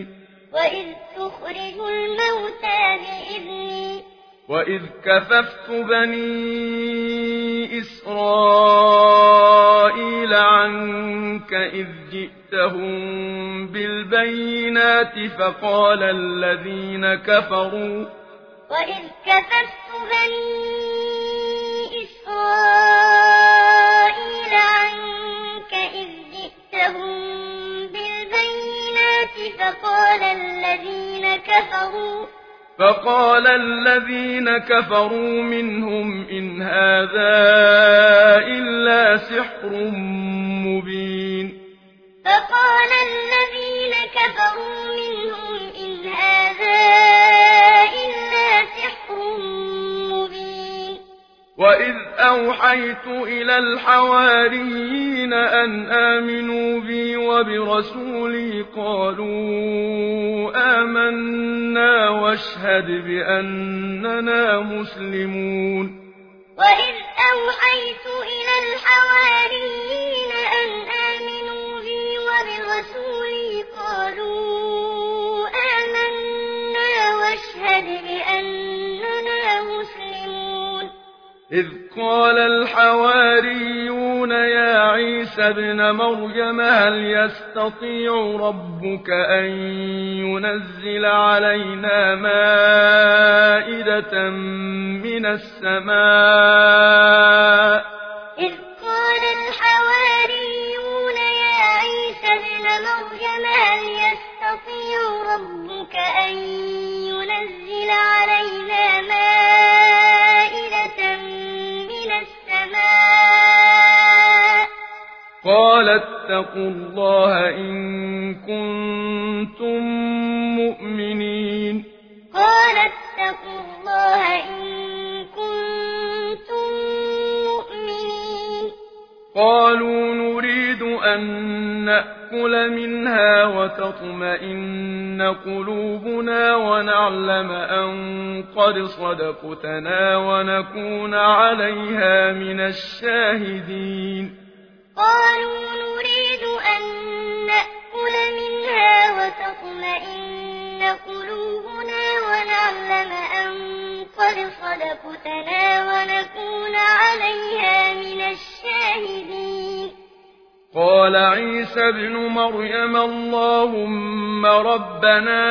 وإذ كففت بني إسرائيل عنك إذ جئتهم بالبينات فقال الذين كفروا فقال الذين كفروا منهم إن هذا إلا سحر مبين وإذ أوحيت إلى الحواريين أن آمنوا بي وبرسولي قالوا آمنا واشهد بأننا مسلمون وإذ أوحيت إلى الحواريين أن آمنوا بي وبرسولي قالوا آمنا واشهد بأننا مسلمون إذ قال الحواريون يا عيسى ابن مريم هل يستطيع ربك أن ينزل علينا مائدة من السماء إذ قال الحواريون يا عيسى ابن مريم هل يستطيع ربك أن ينزل علينا مائدة من السماء قال اتقوا الله إن كنتم مؤمنين قال اتقوا الله إن كنتم مؤمنين قالوا نريد أن نأكل منها وتطمئن قلوبنا ونعلم أن قد صدقتنا ونكون عليها من الشاهدين قالوا نريد أن نأكل منها وتطمئن قلوبنا ونعلم أن قد صدقتنا ونكون عليها من الشاهدين قال عيسى ابن مريم اللهم ربنا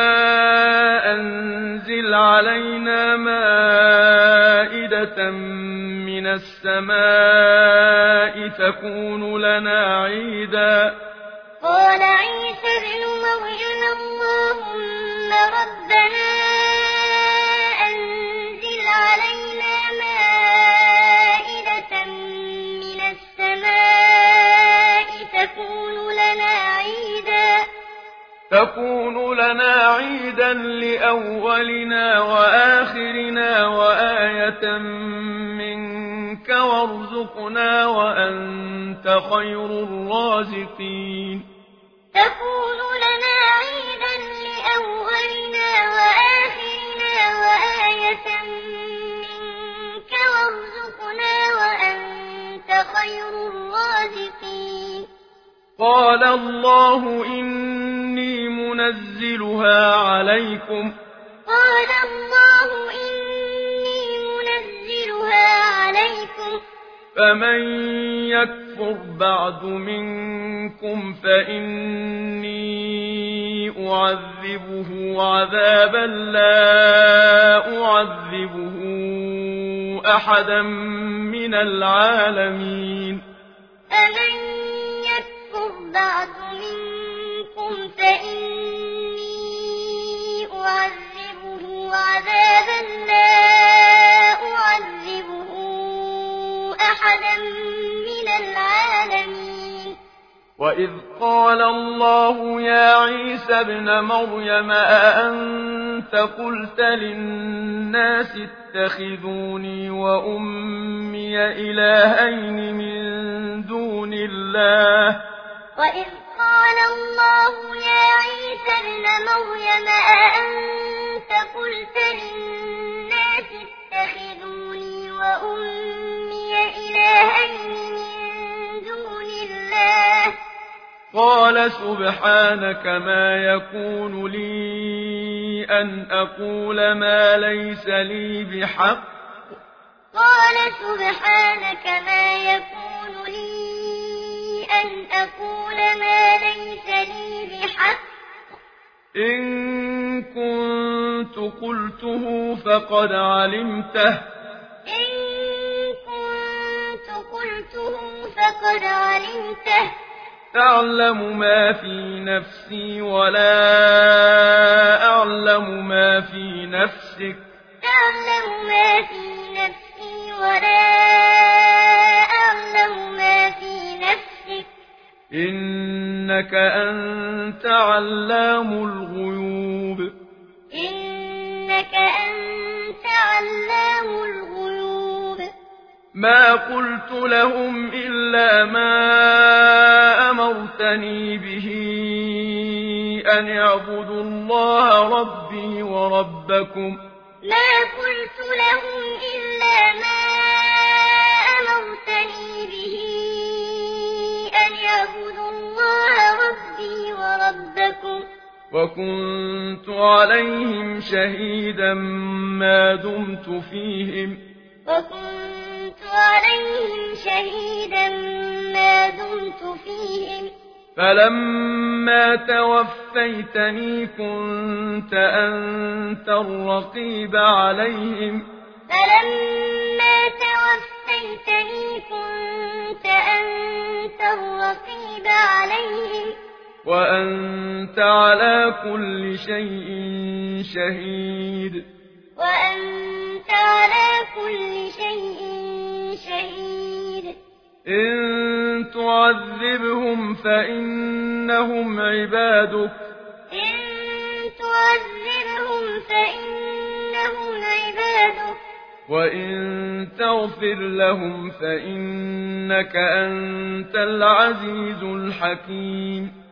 أنزل علينا مائدة من السماء تكون لنا عيدا قال عيسى ابن مريم اللهم ربنا أنزل علينا مائدة من السماء تكون لنا عيدا لأولنا وآخرنا وآية منك وارزقنا وأنت خير الرازقين تكون لنا عيدا لأولنا وآخرنا وآية منك وارزقنا وأنت خير الرازقين قال الله إني منزلها عليكم فمن يكفر بعد منكم فإني أعذبه عذابا لا أعذبه أحدا من العالمين فمن يكفر بعد منكم فإني أعذبه عذابا لا أعذبه أحدا من العالمين وإذ قال الله يا عيسى ابن مريم أأنت قلت للناس اتخذوني وأمي إلهين من دون الله وإذ قال الله يا عيسى ابن مريم أأنت قلت للناس اتخذوني وأمي إلهين من دون الله قال سبحانك ما يكون لي أن أقول ما ليس لي بحق قال سبحانك ما يكون لي أن أقول ما ليس لي بحق إن كنت قلته فقد علمته تعلم ما في نفسي ولا أعلم ما في نفسك إنك أنت علام الغيوب ما قلت لهم إلا ما أمرتني به أن اعبدوا الله ربي وربكم ما قلت لهم إلا ما أمرتني به أن اعبدوا الله ربي وربكم وكنت عليهم شهيدا ما دمت فيهم فلما توفيتني كنت أنت الرقيب عليهم وأنت على كل شيء شهيد إن تعذبهم فإنهم عبادك وإن تغفر لهم فإنك أنت العزيز الحكيم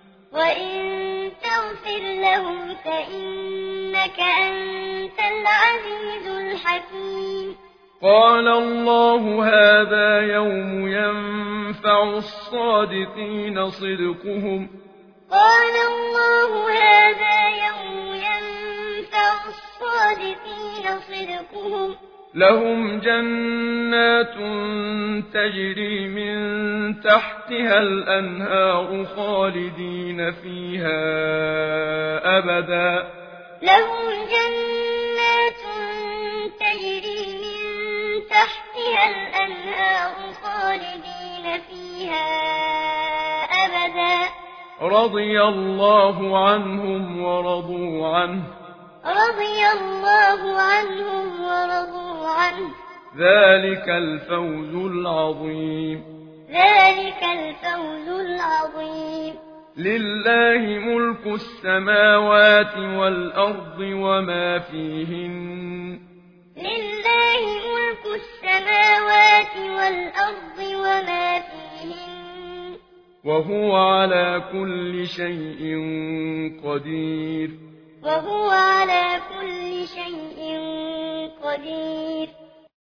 قال الله هذا يوم ينفع الصادقين صدقهم لهم جنات تجري من تحتها الأنهار خالدين فيها أبدا رضي الله عنهم ورضوا عنه ذلك الفوز العظيم لله ملك السماوات والأرض وما فيهن وهو على كل شيء قدير